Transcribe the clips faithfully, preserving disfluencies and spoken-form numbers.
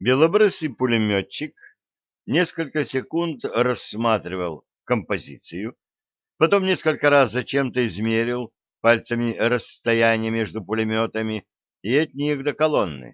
Белобрысый пулеметчик несколько секунд рассматривал композицию, потом несколько раз зачем-то измерил пальцами расстояние между пулеметами и от них до колонны.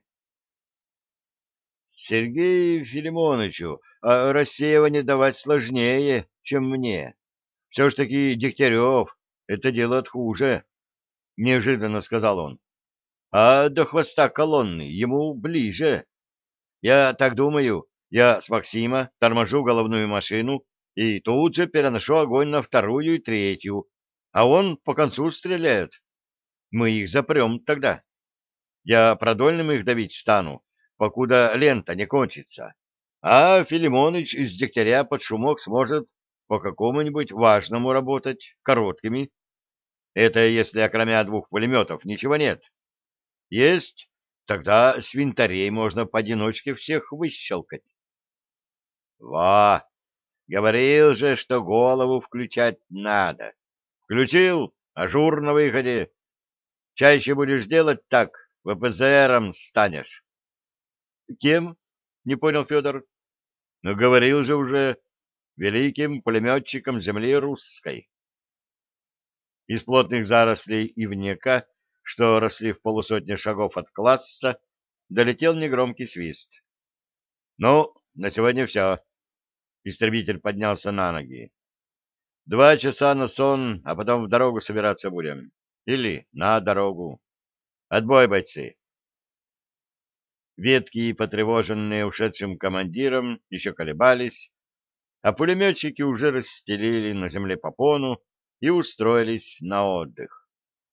Сергею Филимоновичу а рассеивание давать сложнее, чем мне. Все ж таки Дегтярев это делает хуже, — неожиданно сказал он. А до хвоста колонны ему ближе. Я так думаю, я с Максима торможу головную машину и тут же переношу огонь на вторую и третью, а он по концу стреляет. Мы их запрем тогда. Я продольным их давить стану, покуда лента не кончится. А Филимоныч из Дегтяря под шумок сможет по какому-нибудь важному работать, короткими. Это если окромя двух пулеметов ничего нет. Есть, тогда с винтарей можно поодиночке всех выщелкать. Во, говорил же, что голову включать надо. Включил, ажур на выходе. Чаще будешь делать так, вэ пэ зэ эром станешь. Кем? Не понял Федор. Ну, говорил же уже, великим пулеметчиком земли русской. Из плотных зарослей ивника, что росли в полусотне шагов от класса, долетел негромкий свист. Ну, на сегодня все. Истребитель поднялся на ноги. Два часа на сон, а потом в дорогу собираться будем. Или на дорогу. Отбой, бойцы. Ветки, потревоженные ушедшим командиром, еще колебались, а пулеметчики уже расстелили на земле попону и устроились на отдых.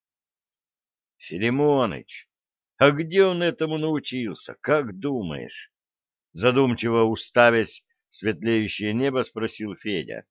Филимоныч, а где он этому научился, как думаешь? Задумчиво уставясь в светлеющее небо, спросил Федя.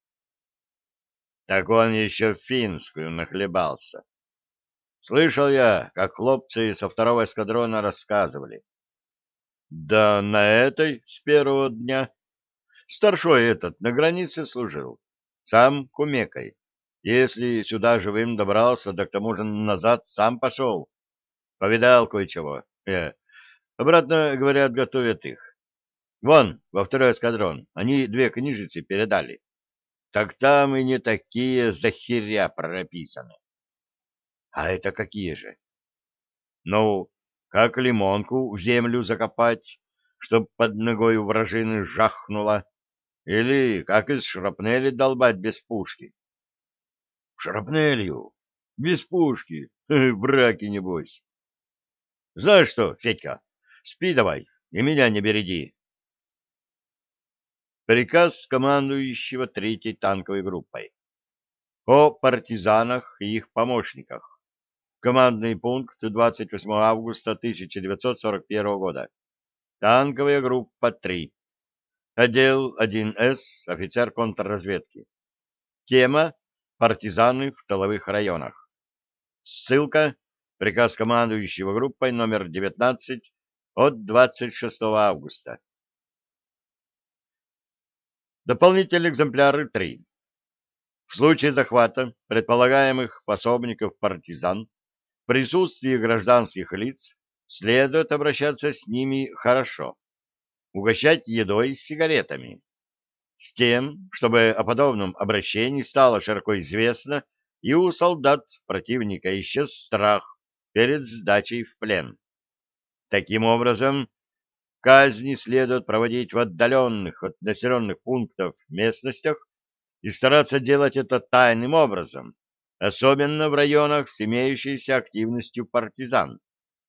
Так он еще в финскую нахлебался. Слышал я, как хлопцы со второго эскадрона рассказывали. Да на этой с первого дня. Старшой этот на границе служил. Сам кумекой. Если сюда живым добрался, да к тому же назад сам пошел. Повидал кое-чего. Э, обратно, говорят, готовят их. Вон, во второй эскадрон, они две книжицы передали. Так там и не такие захеря прописаны. А это какие же? Ну, как лимонку в землю закопать, чтоб под ногой у вражины жахнуло, или как из шрапнели долбать без пушки. Шрапнелью? Без пушки? Браки, небось. Знаешь что, Федька, спи давай и меня не береди. Приказ командующего третьей танковой группой. О партизанах и их помощниках. Командный пункт двадцать восьмого августа тысяча девятьсот сорок первого года. Танковая группа три. Отдел один эс, офицер контрразведки. Тема «Партизаны в тыловых районах». Ссылка приказ командующего группой номер девятнадцать от двадцать шестого августа. Дополнительные экземпляры три. В случае захвата предполагаемых пособников партизан в присутствии гражданских лиц следует обращаться с ними хорошо, угощать едой и сигаретами, с тем, чтобы о подобном обращении стало широко известно и у солдат противника исчез страх перед сдачей в плен. Таким образом, казни следует проводить в отдаленных от населенных пунктов местностях и стараться делать это тайным образом, особенно в районах с имеющейся активностью партизан.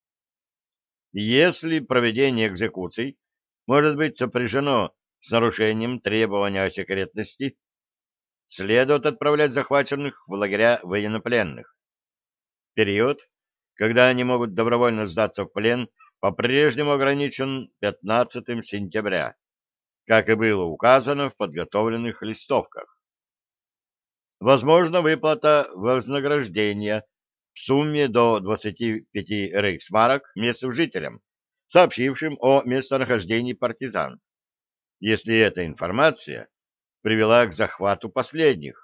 Если проведение экзекуций может быть сопряжено с нарушением требования о секретности, следует отправлять захваченных в лагеря военнопленных. Период, когда они могут добровольно сдаться в плен, по-прежнему ограничен пятнадцатым сентября, как и было указано в подготовленных листовках. Возможна выплата вознаграждения в сумме до двадцати пяти рейхсмарок местным жителям, сообщившим о местонахождении партизан, если эта информация привела к захвату последних.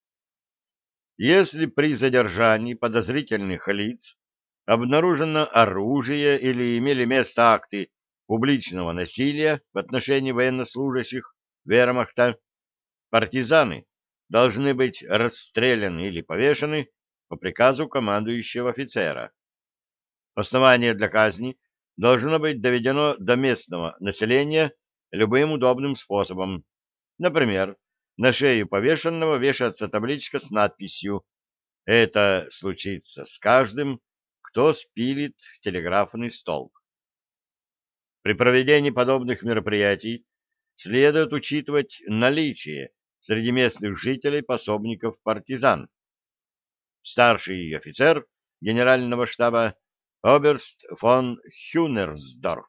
Если при задержании подозрительных лиц обнаружено оружие или имели место акты публичного насилия в отношении военнослужащих вермахта партизаны должны быть расстреляны или повешены по приказу командующего офицера. Основание для казни должно быть доведено до местного населения любым удобным способом. Например, на шею повешенного вешается табличка с надписью «Это случится с каждым, кто спилит телеграфный столб». При проведении подобных мероприятий следует учитывать наличие среди местных жителей пособников партизан. Старший офицер генерального штаба оберст фон Хюнерсдорф.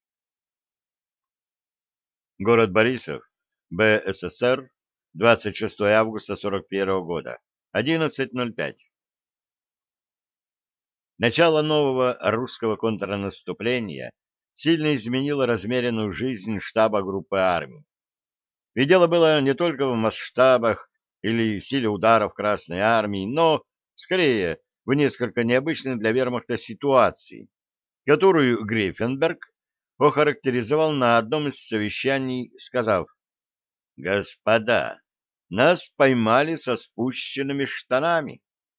Город Борисов, БССР, двадцать шестое августа сорок первого года, одиннадцать ноль пять. Начало нового русского контрнаступления сильно изменило размеренную жизнь штаба группы армий. И дело было не только в масштабах или силе ударов Красной армии, но, скорее, в несколько необычной для вермахта ситуации, которую Грефенберг охарактеризовал на одном из совещаний, сказав: «Господа, нас поймали со спущенными штанами».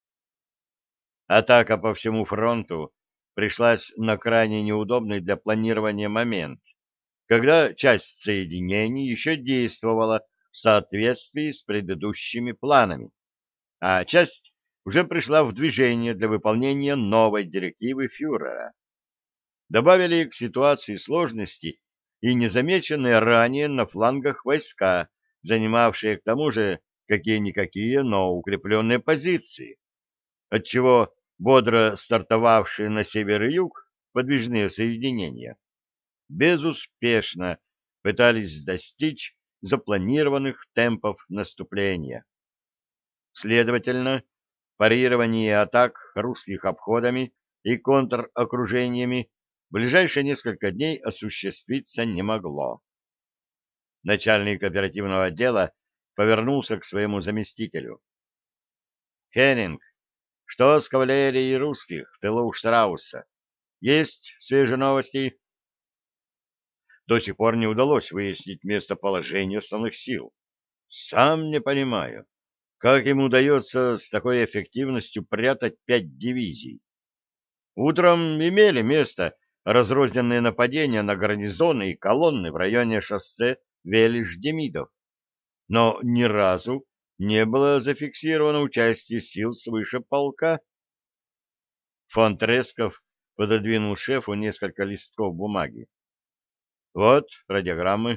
Атака по всему фронту пришлась на крайне неудобный для планирования момент, когда часть соединений еще действовала в соответствии с предыдущими планами, а часть уже пришла в движение для выполнения новой директивы фюрера. Добавили к ситуации сложности и незамеченные ранее на флангах войска, занимавшие к тому же какие-никакие, но укрепленные позиции, отчего бодро стартовавшие на север и юг подвижные соединения безуспешно пытались достичь запланированных темпов наступления. Следовательно, парирование атак русских обходами и контр-окружениями в ближайшие несколько дней осуществиться не могло. Начальник оперативного отдела повернулся к своему заместителю. «Хеннинг, что с кавалерией русских в тылу Штрауса? Есть свежие новости?» До сих пор не удалось выяснить местоположение основных сил. Сам не понимаю, как им удается с такой эффективностью прятать пять дивизий. Утром имели место разрозненные нападения на гарнизоны и колонны в районе шоссе Велиш-Демидов, но ни разу не было зафиксировано участие сил свыше полка. Фон Тресков пододвинул шефу несколько листков бумаги. Вот радиограммы.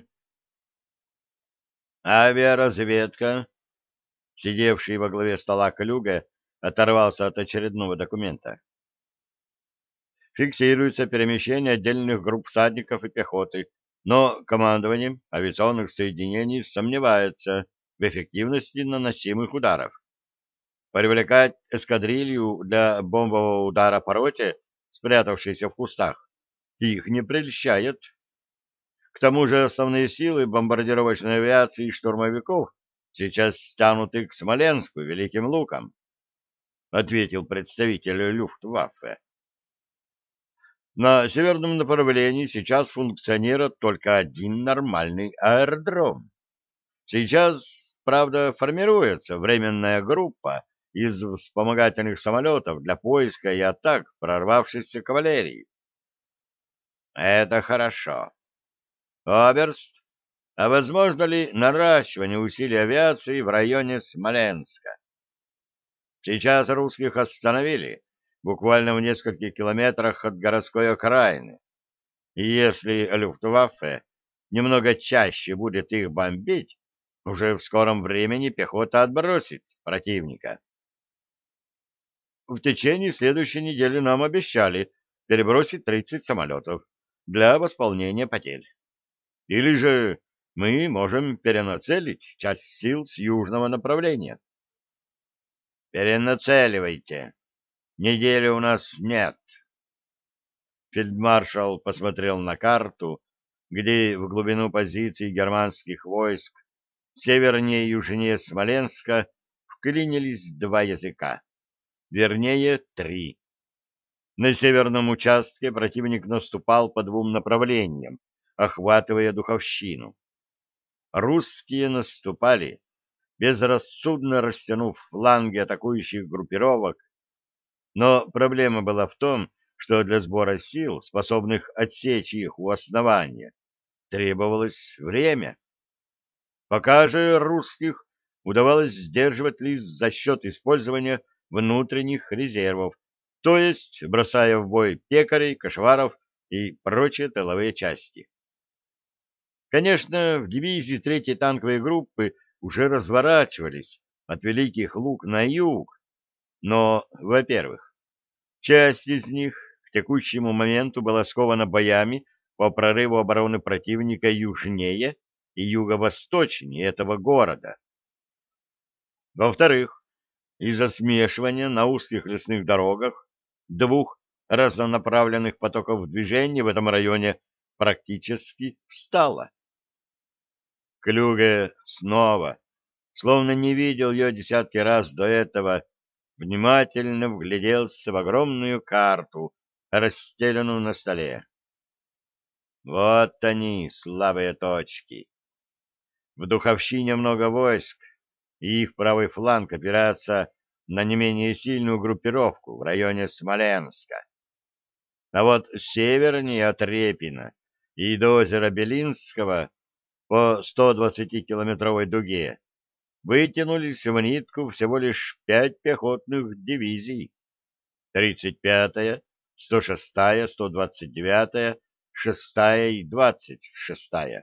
Авиаразведка. Сидевший во главе стола Клюга оторвался от очередного документа. Фиксируется перемещение отдельных групп всадников и пехоты, но командованием авиационных соединений сомневается в эффективности наносимых ударов. Привлекать эскадрилью для бомбового удара по роте, спрятавшейся в кустах, их не прельщает. К тому же основные силы бомбардировочной авиации и штурмовиков сейчас стянуты к Смоленску Великим Лукам, ответил представитель Люфтваффе. На северном направлении сейчас функционирует только один нормальный аэродром. Сейчас, правда, формируется временная группа из вспомогательных самолетов для поиска и атак прорвавшейся кавалерии. Это хорошо. Оберст, а возможно ли наращивание усилий авиации в районе Смоленска? Сейчас русских остановили буквально в нескольких километрах от городской окраины. И если Люфтваффе немного чаще будет их бомбить, уже в скором времени пехота отбросит противника. В течение следующей недели нам обещали перебросить тридцать самолетов для восполнения потерь. Или же мы можем перенацелить часть сил с южного направления. Перенацеливайте. Недели у нас нет. Фельдмаршал посмотрел на карту, где в глубину позиций германских войск севернее и южнее Смоленска вклинились два языка, вернее, три. На северном участке противник наступал по двум направлениям, охватывая Духовщину. Русские наступали, безрассудно растянув фланги атакующих группировок, но проблема была в том, что для сбора сил, способных отсечь их у основания, требовалось время. Пока же русских удавалось сдерживать лишь за счет использования внутренних резервов, то есть бросая в бой пекарей, кошеваров и прочие тыловые части. Конечно, в дивизии третьей танковой группы уже разворачивались от Великих Луг на юг, но, во-первых, часть из них к текущему моменту была скована боями по прорыву обороны противника южнее и юго-восточнее этого города. Во-вторых, из-за смешивания на узких лесных дорогах двух разнонаправленных потоков движения в этом районе практически встала. Клюге снова, словно не видел ее десятки раз до этого, внимательно вгляделся в огромную карту, расстеленную на столе. Вот они, слабые точки. В Духовщине много войск, и их правый фланг опирается на не менее сильную группировку в районе Смоленска. А вот севернее от Репина и до озера Белинского по сто двадцатикилометровой дуге вытянулись в нитку всего лишь пять пехотных дивизий: тридцать пятая, сто шестая, сто двадцать девятая, шестая и двадцать шестая.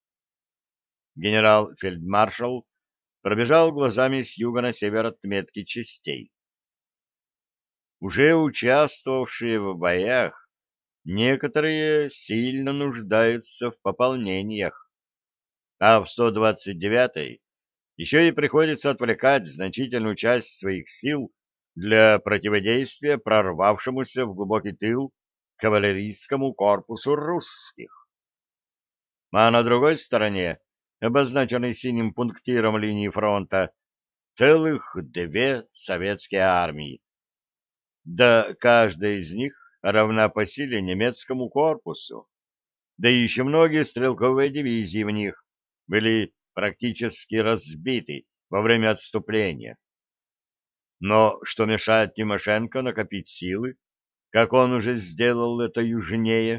Генерал-фельдмаршал пробежал глазами с юга на север отметки частей. Уже участвовавшие в боях, некоторые сильно нуждаются в пополнениях, а в сто двадцать девятой еще и приходится отвлекать значительную часть своих сил для противодействия прорвавшемуся в глубокий тыл кавалерийскому корпусу русских. А на другой стороне, обозначенной синим пунктиром линии фронта, целых две советские армии. Да каждая из них равна по силе немецкому корпусу. Да и еще многие стрелковые дивизии в них были практически разбиты во время отступления. Но что мешает Тимошенко накопить силы, как он уже сделал это южнее?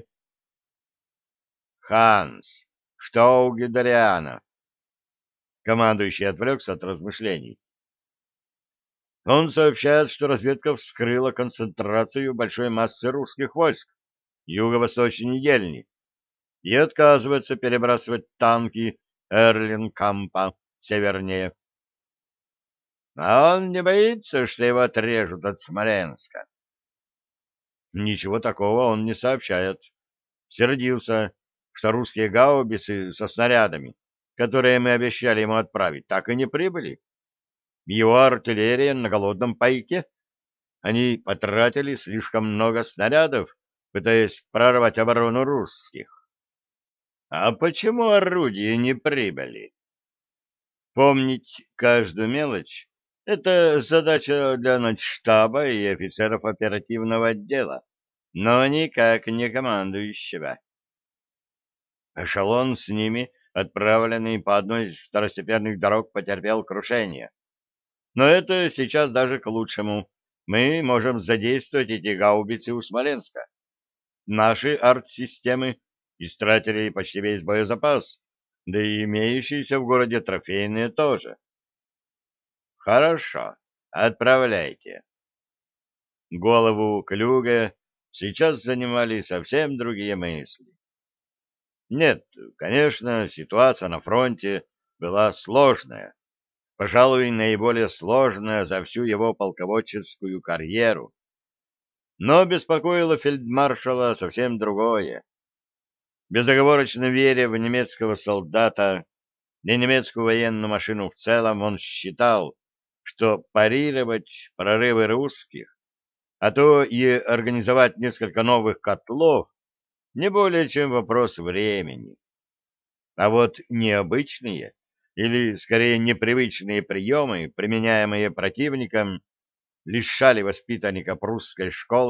Ханс, что у Гудериана? Командующий отвлекся от размышлений. Он сообщает, что разведка вскрыла концентрацию большой массы русских войск юго-восточнее Ельни и отказывается перебрасывать танки Эрлинкампа севернее. А он не боится, что его отрежут от Смоленска? Ничего такого он не сообщает. Сердился, что русские гаубицы со снарядами, которые мы обещали ему отправить, так и не прибыли. Его артиллерия на голодном пайке. Они потратили слишком много снарядов, пытаясь прорвать оборону русских. А почему орудия не прибыли? Помнить каждую мелочь — это задача для начштаба и офицеров оперативного отдела, но никак не командующего. Эшелон с ними, отправленный по одной из второстепенных дорог, потерпел крушение. Но это сейчас даже к лучшему. Мы можем задействовать эти гаубицы у Смоленска. Наши арт-системы истратили почти весь боезапас, да и имеющиеся в городе трофейные тоже. Хорошо, отправляйте. Голову Клюге сейчас занимали совсем другие мысли. Нет, конечно, ситуация на фронте была сложная. Пожалуй, наиболее сложная за всю его полководческую карьеру. Но беспокоило фельдмаршала совсем другое. Безоговорочно веря в немецкого солдата и немецкую военную машину в целом, он считал, что парировать прорывы русских, а то и организовать несколько новых котлов, не более чем вопрос времени. А вот необычные, или, скорее, непривычные приемы, применяемые противником, лишали воспитанника прусской школы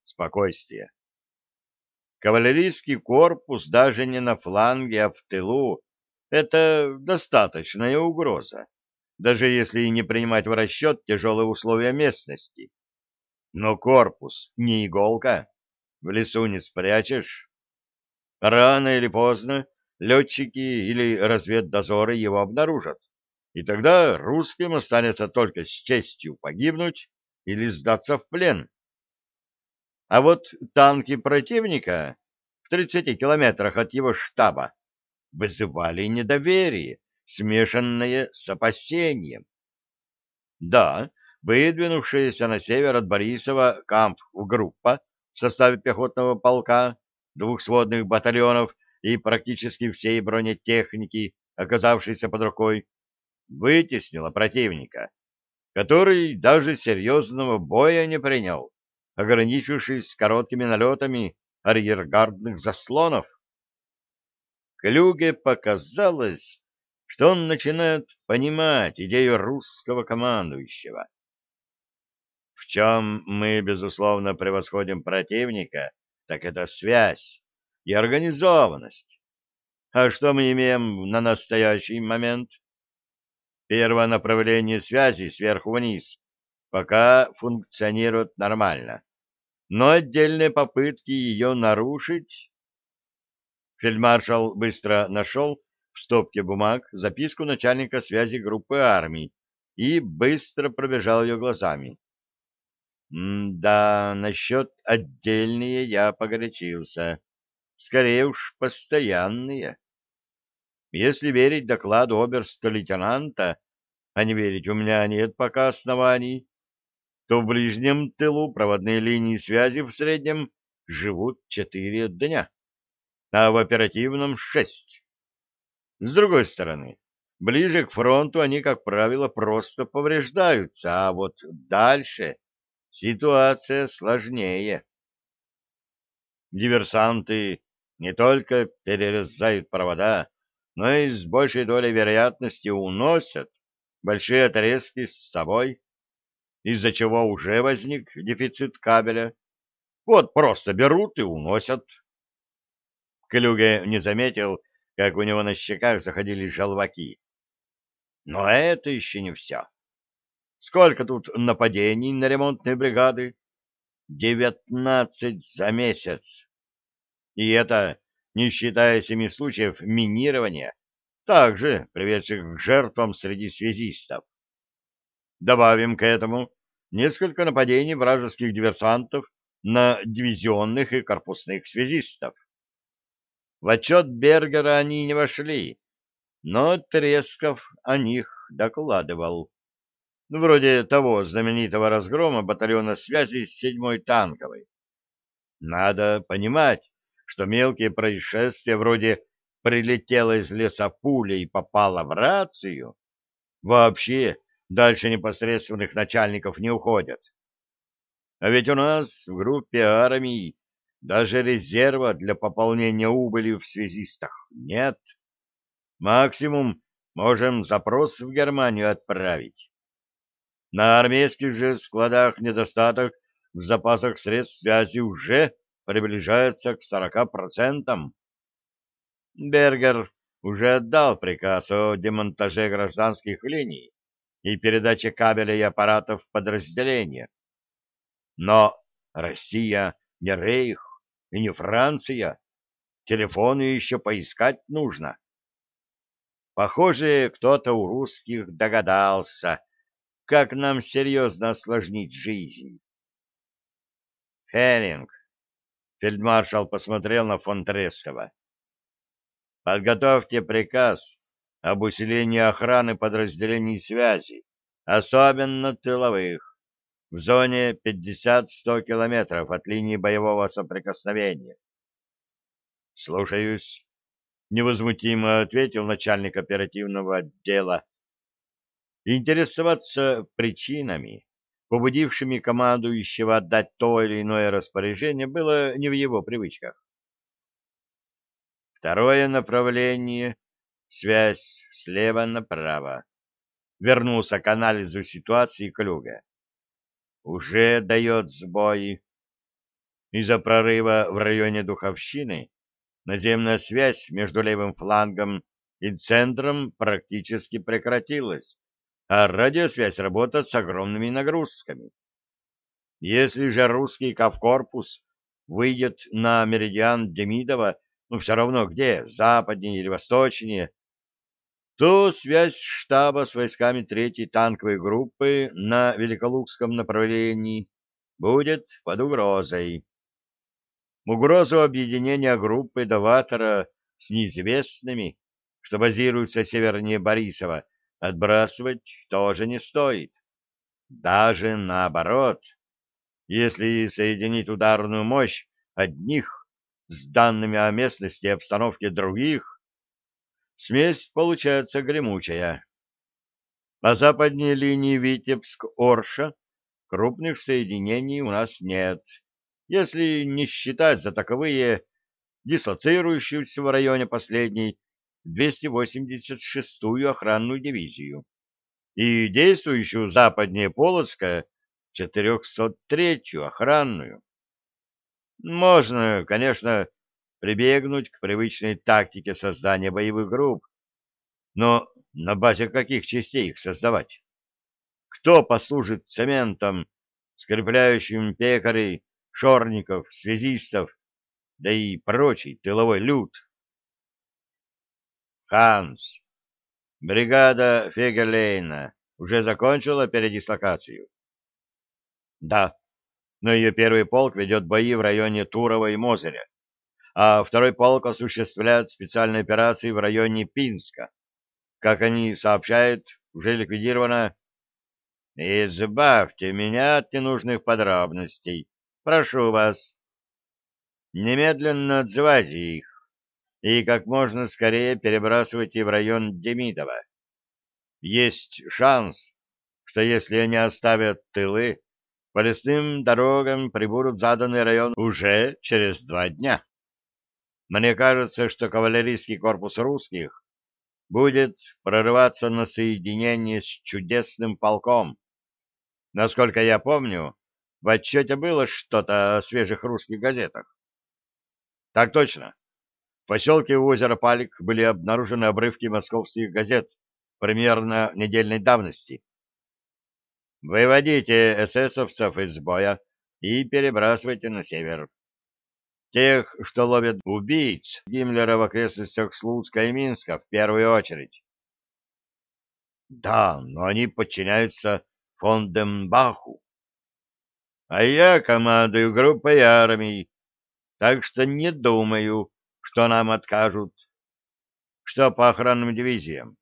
спокойствие. Кавалерийский корпус даже не на фланге, а в тылу — это достаточная угроза, даже если и не принимать в расчет тяжелые условия местности. Но корпус не иголка, в лесу не спрячешь. Рано или поздно летчики или разведдозоры его обнаружат, и тогда русским останется только с честью погибнуть или сдаться в плен. А вот танки противника в тридцати километрах от его штаба вызывали недоверие, смешанное с опасением. Да, выдвинувшаяся на север от Борисова камп-группа в составе пехотного полка, двух сводных батальонов и практически всей бронетехники, оказавшейся под рукой, вытеснила противника, который даже серьезного боя не принял, ограничившись короткими налетами арьергардных заслонов. Клюге показалось, что он начинает понимать идею русского командующего. В чем мы, безусловно, превосходим противника, так это связь и организованность. А что мы имеем на настоящий момент? Первое направление связи сверху вниз пока функционирует нормально, но отдельные попытки ее нарушить... Фельдмаршал быстро нашел в стопке бумаг записку начальника связи группы армий и быстро пробежал ее глазами. М-да, насчет отдельные я погорячился. Скорее уж, постоянные. Если верить докладу оберста-лейтенанта, а не верить у меня нет пока оснований, то в ближнем тылу проводные линии связи в среднем живут четыре дня, а в оперативном — шесть. С другой стороны, ближе к фронту они, как правило, просто повреждаются, а вот дальше ситуация сложнее. Диверсанты не только перерезают провода, но и с большей долей вероятности уносят большие отрезки с собой, из-за чего уже возник дефицит кабеля. Вот просто берут и уносят. Клюге не заметил, как у него на щеках заходили желваки. Но это еще не все. Сколько тут нападений на ремонтные бригады? Девятнадцать за месяц. И это не считая семи случаев минирования, также приведших к жертвам среди связистов. Добавим к этому несколько нападений вражеских диверсантов на дивизионных и корпусных связистов. В отчет Бергера они не вошли, но Тресков о них докладывал. Ну, вроде того знаменитого разгрома батальона связи с седьмой танковой. Надо понимать, что мелкие происшествия вроде прилетела из леса пуля и попала в рацию вообще дальше непосредственных начальников не уходят. А ведь у нас в группе армий даже резерва для пополнения убыли в связистах нет. Максимум можем запрос в Германию отправить. На армейских же складах недостаток в запасах средств связи уже приближается к сорока процентам. Бергер уже отдал приказ о демонтаже гражданских линий и передаче кабеля и аппаратов в подразделения. Но Россия не Рейх и не Франция. Телефоны еще поискать нужно. Похоже, кто-то у русских догадался, как нам серьезно осложнить жизнь. Херинг, фельдмаршал посмотрел на фон Трескова. Подготовьте приказ об усилении охраны подразделений связи, особенно тыловых, в зоне пятьдесят-сто километров от линии боевого соприкосновения. Слушаюсь, невозмутимо ответил начальник оперативного отдела. Интересоваться причинами, побудившими командующего отдать то или иное распоряжение, было не в его привычках. Второе направление — связь слева направо. Вернулся к анализу ситуации Клюга. Уже дает сбои. Из-за прорыва в районе Духовщины наземная связь между левым флангом и центром практически прекратилась, а радиосвязь работает с огромными нагрузками. Если же русский кавкорпус выйдет на меридиан Демидова, ну все равно где, западнее или восточнее, то связь штаба с войсками третьей танковой группы на Великолукском направлении будет под угрозой. Угрозу объединения группы Даватора с неизвестными, что базируются севернее Борисова, отбрасывать тоже не стоит. Даже наоборот, если соединить ударную мощь одних с данными о местности и обстановке других, смесь получается гремучая. По западней линии Витебск-Орша крупных соединений у нас нет, если не считать за таковые дислоцирующуюся в районе последней двести восемьдесят шестую охранную дивизию и действующую западнее Полоцка четыреста третью охранную. Можно, конечно, прибегнуть к привычной тактике создания боевых групп, но на базе каких частей их создавать? Кто послужит цементом, скрепляющим пекарей, шорников, связистов, да и прочий тыловой люд? Ханс, бригада Фегелейна уже закончила передислокацию? Да, но ее первый полк ведет бои в районе Турова и Мозыря, а второй полк осуществляет специальные операции в районе Пинска. Как они сообщают, уже ликвидировано. Избавьте меня от ненужных подробностей. Прошу вас. Немедленно отзывайте их и как можно скорее перебрасывайте в район Демидова. Есть шанс, что если они оставят тылы, по лесным дорогам прибудут в заданный район уже через два дня. Мне кажется, что кавалерийский корпус русских будет прорываться на соединение с чудесным полком. Насколько я помню, в отчете было что-то о свежих русских газетах. Так точно. В поселке у озера Палик были обнаружены обрывки московских газет примерно недельной давности. Выводите эсэсовцев из боя и перебрасывайте на север. Тех, что ловят убийц Гиммлера в окрестностях Слуцка и Минска, в первую очередь. Да, но они подчиняются фон Дембаху. А я командую группой армий, так что не думаю, что нам откажут. Что по охранным дивизиям?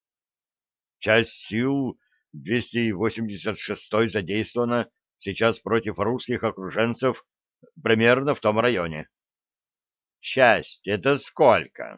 Часть сил двести восемьдесят шестой задействована сейчас против русских окруженцев примерно в том районе. Часть — это сколько?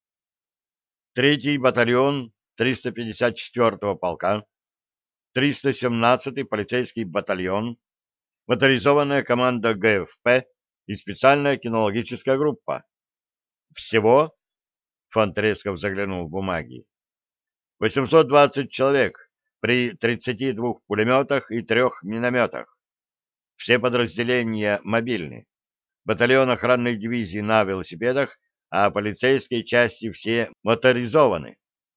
Третий батальон триста пятьдесят четвёртого полка, триста семнадцатый полицейский батальон, моторизованная команда ГФП и специальная кинологическая группа. Всего, фон Тресков заглянул в бумаги, восемьсот двадцать человек при тридцати двух пулеметах и трех минометах. Все подразделения мобильны. Батальон охранной дивизии на велосипедах, а полицейские части все моторизованы.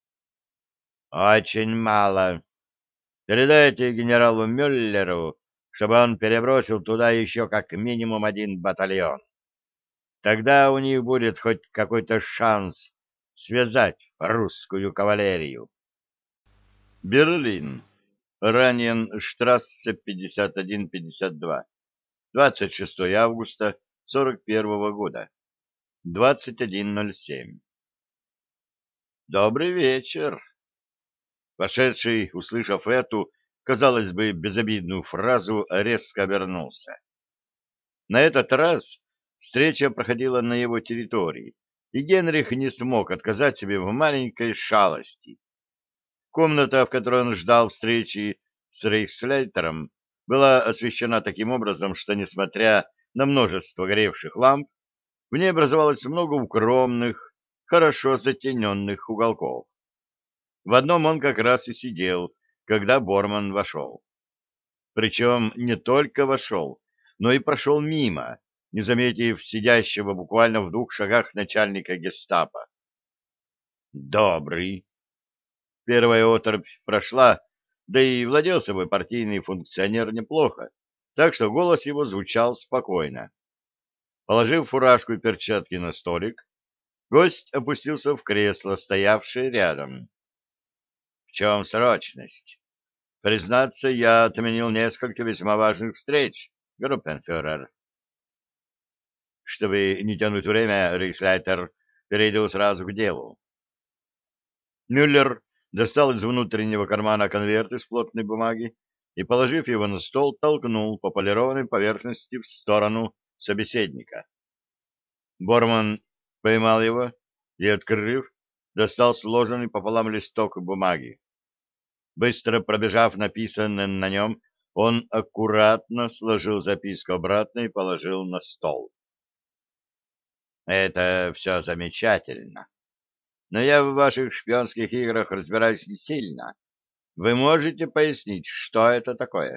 Очень мало. Передайте генералу Мюллеру, чтобы он перебросил туда еще как минимум один батальон. Тогда у них будет хоть какой-то шанс связать русскую кавалерию. Берлин. Раненштрассе пятьдесят один пятьдесят два. двадцать шестого августа сорок первого года. двадцать один ноль семь. Добрый вечер. Вошедший, услышав эту, казалось бы, безобидную фразу, резко обернулся. На этот раз встреча проходила на его территории, и Генрих не смог отказать себе в маленькой шалости. Комната, в которой он ждал встречи с рейхслейтером, была освещена таким образом, что, несмотря на множество горевших ламп, в ней образовалось много укромных, хорошо затененных уголков. В одном он как раз и сидел, когда Борман вошел. Причем не только вошел, но и прошел мимо, не заметив сидящего буквально в двух шагах начальника гестапо. «Добрый». Первая оторопь прошла, да и владел собой партийный функционер неплохо, так что голос его звучал спокойно. Положив фуражку и перчатки на столик, гость опустился в кресло, стоявшее рядом. — В чем срочность? Признаться, я отменил несколько весьма важных встреч, группенфюрер. Чтобы не тянуть время, рейхсляйтер, перейду сразу к делу. Мюллер достал из внутреннего кармана конверт из плотной бумаги и, положив его на стол, толкнул по полированной поверхности в сторону собеседника. Борман поймал его и, открыв, достал сложенный пополам листок бумаги. Быстро пробежав написанное на нем, он аккуратно сложил записку обратно и положил на стол. «Это все замечательно, но я в ваших шпионских играх разбираюсь не сильно. Вы можете пояснить, что это такое?»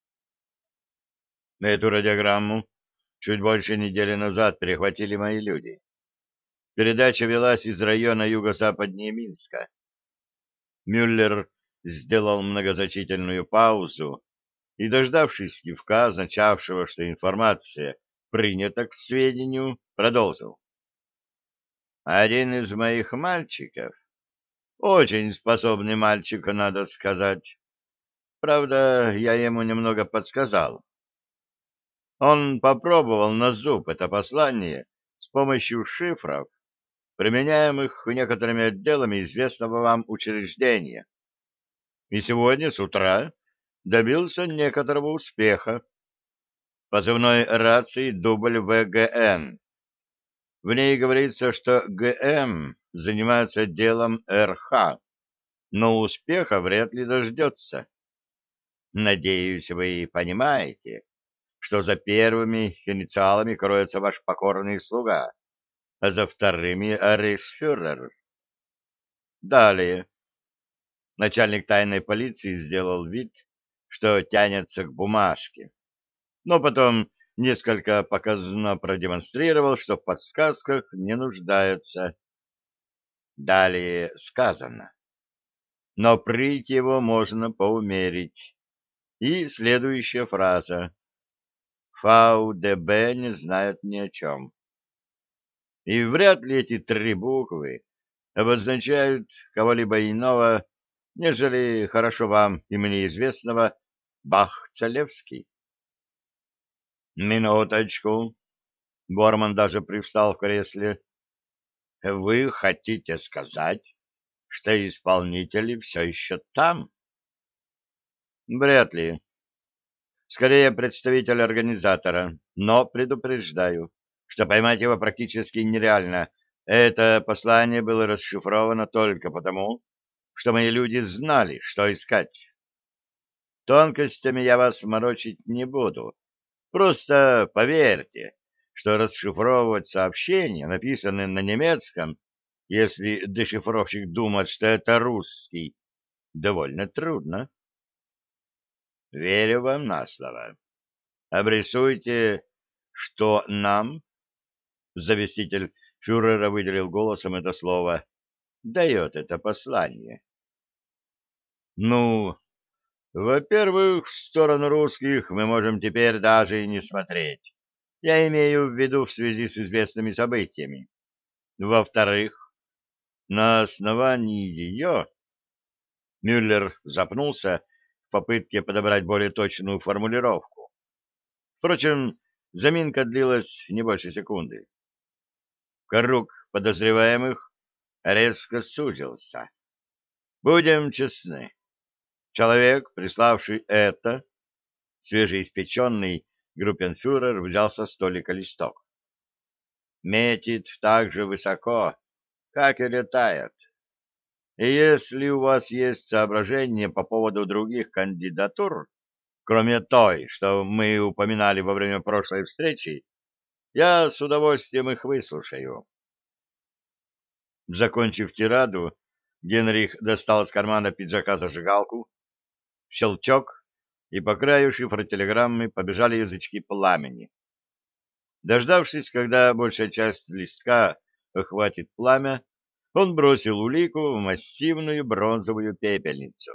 Эту радиограмму чуть больше недели назад перехватили мои люди. Передача велась из района юго-западнее Минска. Мюллер сделал многозначительную паузу и, дождавшись кивка, означавшего, что информация принята к сведению, продолжил. Один из моих мальчиков, очень способный мальчик, надо сказать. Правда, я ему немного подсказал. Он попробовал на зуб это послание с помощью шифров, применяемых некоторыми отделами известного вам учреждения. И сегодня с утра добился некоторого успеха. Позывной рации дубль вэ гэ эн. В ней говорится, что гэ эм занимается делом эр ха, но успеха вряд ли дождется. Надеюсь, вы понимаете, что за первыми инициалами кроется ваш покорный слуга, а за вторыми — рейхсфюрер. Далее. Начальник тайной полиции сделал вид, что тянется к бумажке, но потом несколько показно продемонстрировал, что в подсказках не нуждается. Далее сказано. Но прыть его можно поумерить. И следующая фраза. Фау дэ бэ не знает ни о чем. И вряд ли эти три буквы обозначают кого-либо иного, нежели хорошо вам и мне известного Бах-Целевский. Минуточку. Борман даже привстал в кресле. Вы хотите сказать, что исполнители все еще там? Вряд ли. Скорее, представитель организатора, но предупреждаю, что поймать его практически нереально. Это послание было расшифровано только потому, что мои люди знали, что искать. Тонкостями я вас морочить не буду. Просто поверьте, что расшифровывать сообщения, написанные на немецком, если дешифровщик думает, что это русский, довольно трудно. Верю вам на слово. Обрисуйте, что нам, заместитель фюрера выделил голосом это слово, дает это послание. Ну, во-первых, в сторону русских мы можем теперь даже и не смотреть. Я имею в виду в связи с известными событиями. Во-вторых, на основании ее... Мюллер запнулся в попытке подобрать более точную формулировку. Впрочем, заминка длилась не больше секунды. Круг подозреваемых резко сузился. Будем честны. Человек, приславший это, свежеиспеченный группенфюрер, взял со столика листок. Метит так же высоко, как и летает. И если у вас есть соображения по поводу других кандидатур, кроме той, что мы упоминали во время прошлой встречи, я с удовольствием их выслушаю. Закончив тираду, Генрих достал из кармана пиджака зажигалку, щелчок, и по краю шифротелеграммы побежали язычки пламени. Дождавшись, когда большая часть листка охватит пламя, он бросил улику в массивную бронзовую пепельницу.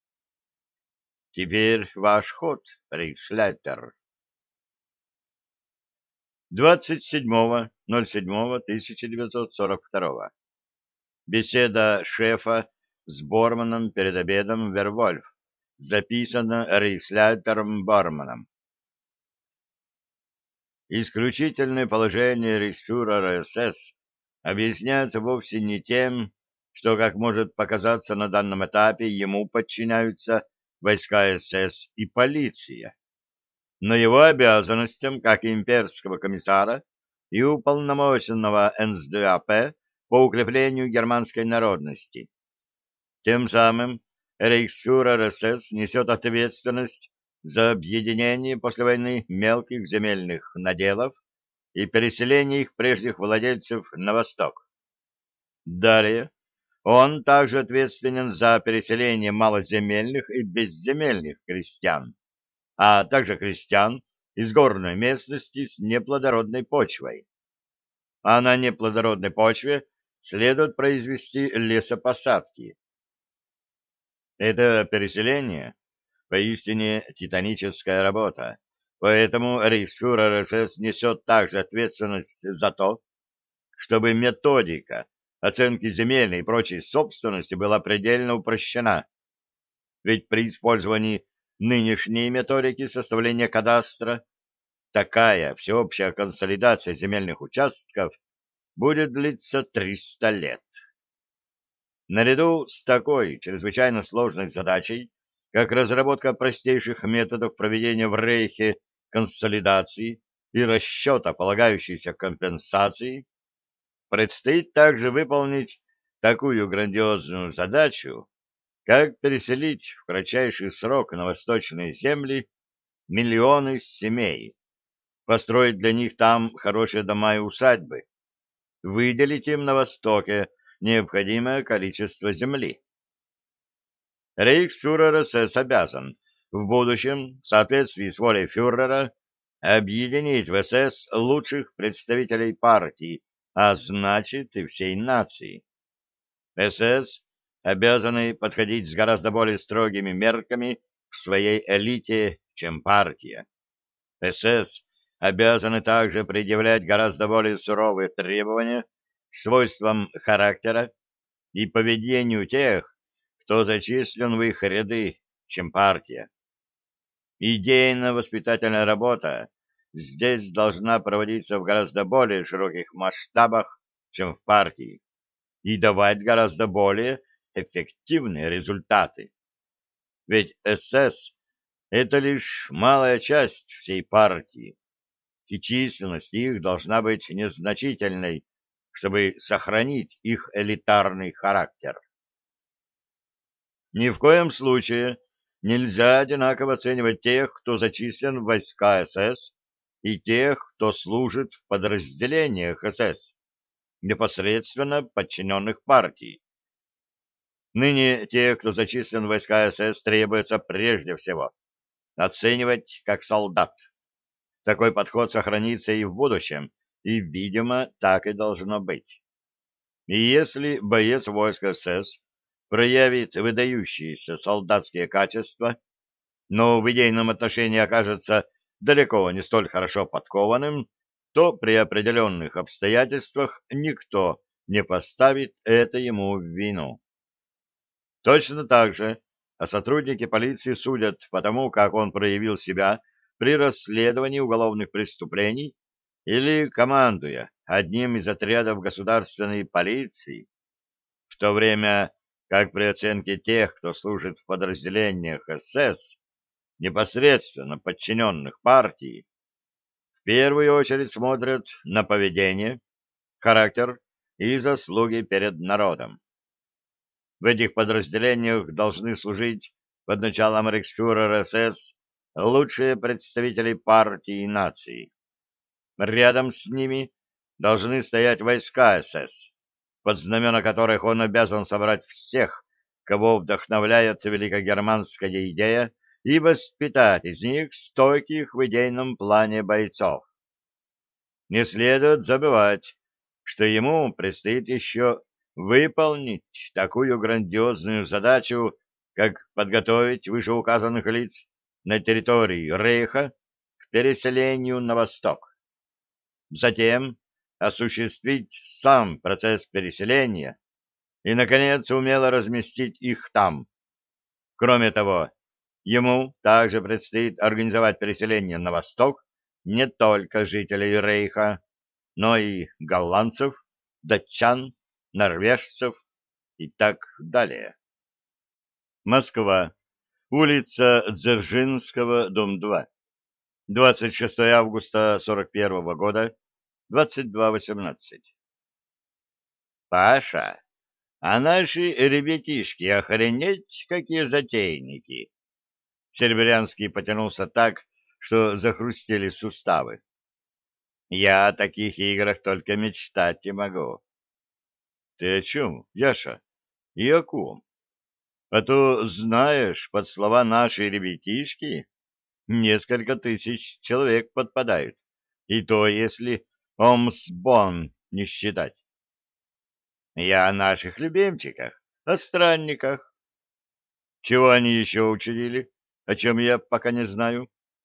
«Теперь ваш ход, рейхсляйтер». двадцать седьмого ноль седьмого тысяча девятьсот сорок второго. Беседа шефа с Борманом перед обедом в Вервольф. Записано рейхсляйтером Борманом. Исключительное положение рейхсфюрера СС объясняется вовсе не тем, что, как может показаться на данном этапе, ему подчиняются войска СС и полиция, но его обязанностям как имперского комиссара и уполномоченного эн эс дэ а пэ по укреплению германской народности. Тем самым рейхсфюрер СС несет ответственность за объединение после войны мелких земельных наделов и переселение их прежних владельцев на восток. Далее, он также ответственен за переселение малоземельных и безземельных крестьян, а также крестьян из горной местности с неплодородной почвой. А на неплодородной почве следует произвести лесопосадки. Это переселение поистине титаническая работа, поэтому рейхсфюрер СС несет также ответственность за то, чтобы методика оценки земельной и прочей собственности была предельно упрощена. Ведь при использовании нынешней методики составления кадастра такая всеобщая консолидация земельных участков будет длиться триста лет. Наряду с такой чрезвычайно сложной задачей, как разработка простейших методов проведения в Рейхе консолидации и расчета полагающейся компенсации, предстоит также выполнить такую грандиозную задачу, как переселить в кратчайший срок на восточные земли миллионы семей, построить для них там хорошие дома и усадьбы, выделить им на востоке необходимое количество земли. Рейхсфюрер СС обязан в будущем, в соответствии с волей фюрера, объединить в СС лучших представителей партии, а значит и всей нации. СС обязаны подходить с гораздо более строгими мерками к своей элите, чем партия. СС обязаны также предъявлять гораздо более суровые требования к свойствам характера и поведению тех, кто зачислен в их ряды, чем партия. Идейно-воспитательная работа здесь должна проводиться в гораздо более широких масштабах, чем в партии, и давать гораздо более эффективные результаты. Ведь СС — это лишь малая часть всей партии, и численность их должна быть незначительной, чтобы сохранить их элитарный характер. Ни в коем случае нельзя одинаково оценивать тех, кто зачислен в войска СС, и тех, кто служит в подразделениях СС, непосредственно подчиненных партии. Ныне те, кто зачислен в войска СС, требуется прежде всего оценивать как солдат. Такой подход сохранится и в будущем, и, видимо, так и должно быть. И если боец войск СС проявит выдающиеся солдатские качества, но в идейном отношении окажется далеко не столь хорошо подкованным, то при определенных обстоятельствах никто не поставит это ему в вину. Точно так же а сотрудники полиции судят по тому, как он проявил себя при расследовании уголовных преступлений или командуя одним из отрядов государственной полиции, в то время как при оценке тех, кто служит в подразделениях СС, непосредственно подчиненных партии, в первую очередь смотрят на поведение, характер и заслуги перед народом. В этих подразделениях должны служить под началом рейхсфюрера СС лучшие представители партии и нации. Рядом с ними должны стоять войска СС, под знамена которых он обязан собрать всех, кого вдохновляет великогерманская идея, и воспитать из них стойких в идейном плане бойцов. не следует забывать, что ему предстоит еще выполнить такую грандиозную задачу, как подготовить вышеуказанных лиц на территории Рейха к переселению на восток. Затем осуществить сам процесс переселения и, наконец, умело разместить их там. Кроме того, ему также предстоит организовать переселение на восток не только жителей Рейха, но и голландцев, датчан, норвежцев и так далее. Москва. Улица Дзержинского, дом два. двадцать шестое августа сорок первого года, двадцать два восемнадцать. Паша, а наши ребятишки охренеть какие затейники. Серебрянский потянулся так, что захрустели суставы. Я о таких играх только мечтать не могу. Ты о чем, Яша? И о ком? А то, знаешь, под слова «наши ребятишки» несколько тысяч человек подпадают. И то, если Омсбон не считать. Я о наших любимчиках, о странниках. Чего они еще учудили, о чем я пока не знаю?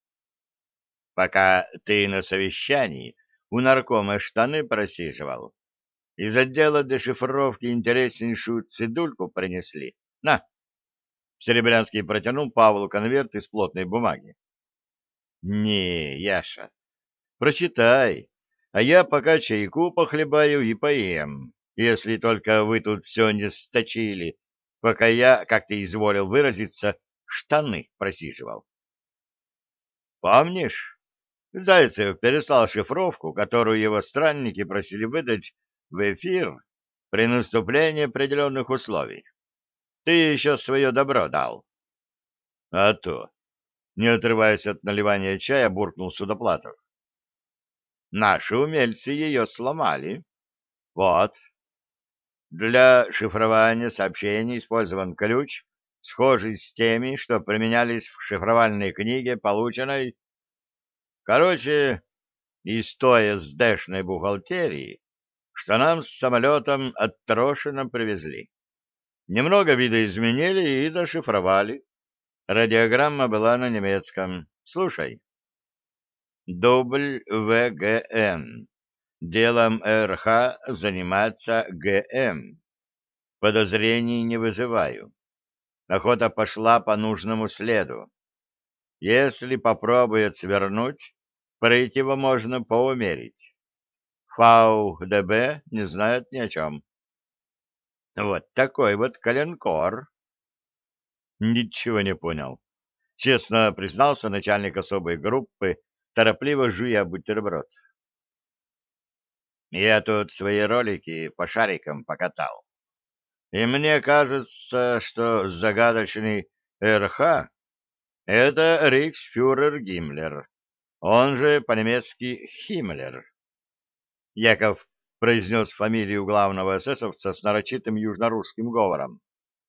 Пока ты на совещании у наркома штаны просиживал, из отдела дешифровки интереснейшую цедульку принесли. На! Серебрянский протянул Павлу конверт из плотной бумаги. Не, Яша, прочитай, а я пока чайку похлебаю и поем, если только вы тут все не сточили, пока я, как ты изволил выразиться, штаны просиживал. Помнишь? Зайцев переслал шифровку, которую его странники просили выдать в эфир при наступлении определенных условий. Ты еще свое добро дал. А то, не отрываясь от наливания чая, буркнул Судоплатов. Наши умельцы ее сломали. Вот. Для шифрования сообщений использован ключ, схожий с теми, что применялись в шифровальной книге, полученной... Короче, из той эсдэшной бухгалтерии, что нам с самолетом отрошенно привезли. Немного видоизменили и зашифровали. Радиограмма была на немецком. Слушай. Дубль ВГН. Делом РХ занимается ГМ. Подозрений не вызываю. Охота пошла по нужному следу. Если попробует свернуть, пройти его можно поумерить. ФАУ-ДБ не знает ни о чем. Вот такой вот коленкор. Ничего не понял. Честно признался начальник особой группы, торопливо жуя бутерброд. Я тут свои ролики по шарикам покатал. И мне кажется, что загадочный РХ — это рейхсфюрер Гиммлер, он же по-немецки Химмлер. Яков произнес фамилию главного эсэсовца с нарочитым южнорусским говором.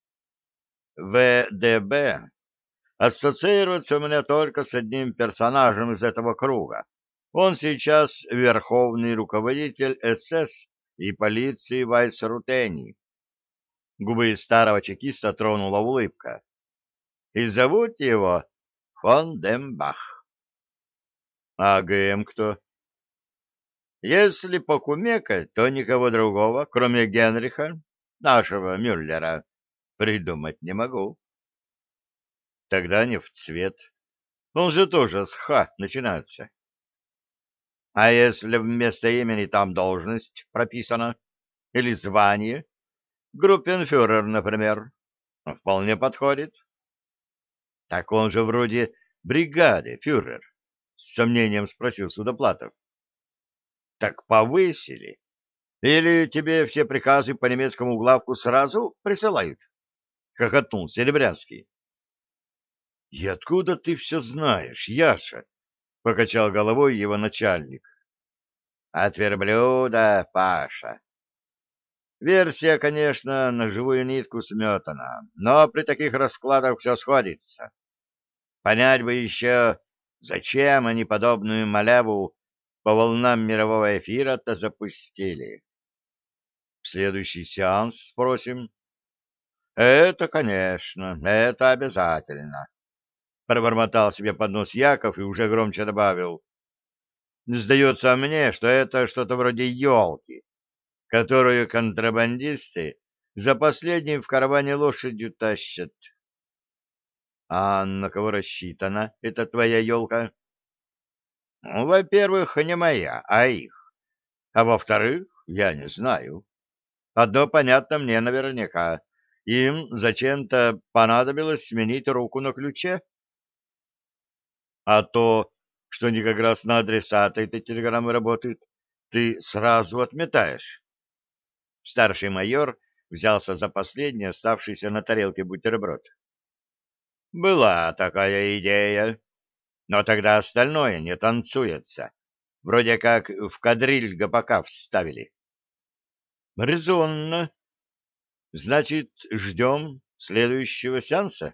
ВДБ ассоциируется у меня только с одним персонажем из этого круга. Он сейчас верховный руководитель СС и полиции Вайсрутени. Губы старого чекиста тронула улыбка. И зовут его фон Дембах. А ГМ кто? Если покумекать, то никого другого, кроме Генриха, нашего Мюллера, придумать не могу. Тогда не в цвет. Он же тоже с «Х» начинается. А если вместо имени там должность прописана? Или звание? Группенфюрер, например. Вполне подходит. Так он же вроде бригады, фюрер. С сомнением спросил Судоплатов. Так повысили? Или тебе все приказы по немецкому главку сразу присылают? Хохотнул Серебрянский. — И откуда ты все знаешь, Яша? — покачал головой его начальник. — От верблюда, Паша. Версия, конечно, на живую нитку сметана, но при таких раскладах все сходится. Понять бы еще, зачем они подобную маляву по волнам мирового эфира-то запустили. В следующий сеанс спросим. Это, конечно, это обязательно. Пробормотал себе под нос Яков и уже громче добавил. Сдается мне, что это что-то вроде елки, которую контрабандисты за последним в караване лошадью тащат. — А на кого рассчитана эта твоя елка? — Ну, во-первых, не моя, а их. А во-вторых, я не знаю. Одно понятно мне наверняка. Им зачем-то понадобилось сменить руку на ключе. А то, что они как раз на адресата этой телеграммы работают, ты сразу отметаешь. Старший майор взялся за последний оставшийся на тарелке бутерброд. Была такая идея, но тогда остальное не танцуется. Вроде как в кадриль гопака вставили. Резонно. Значит, ждем следующего сеанса?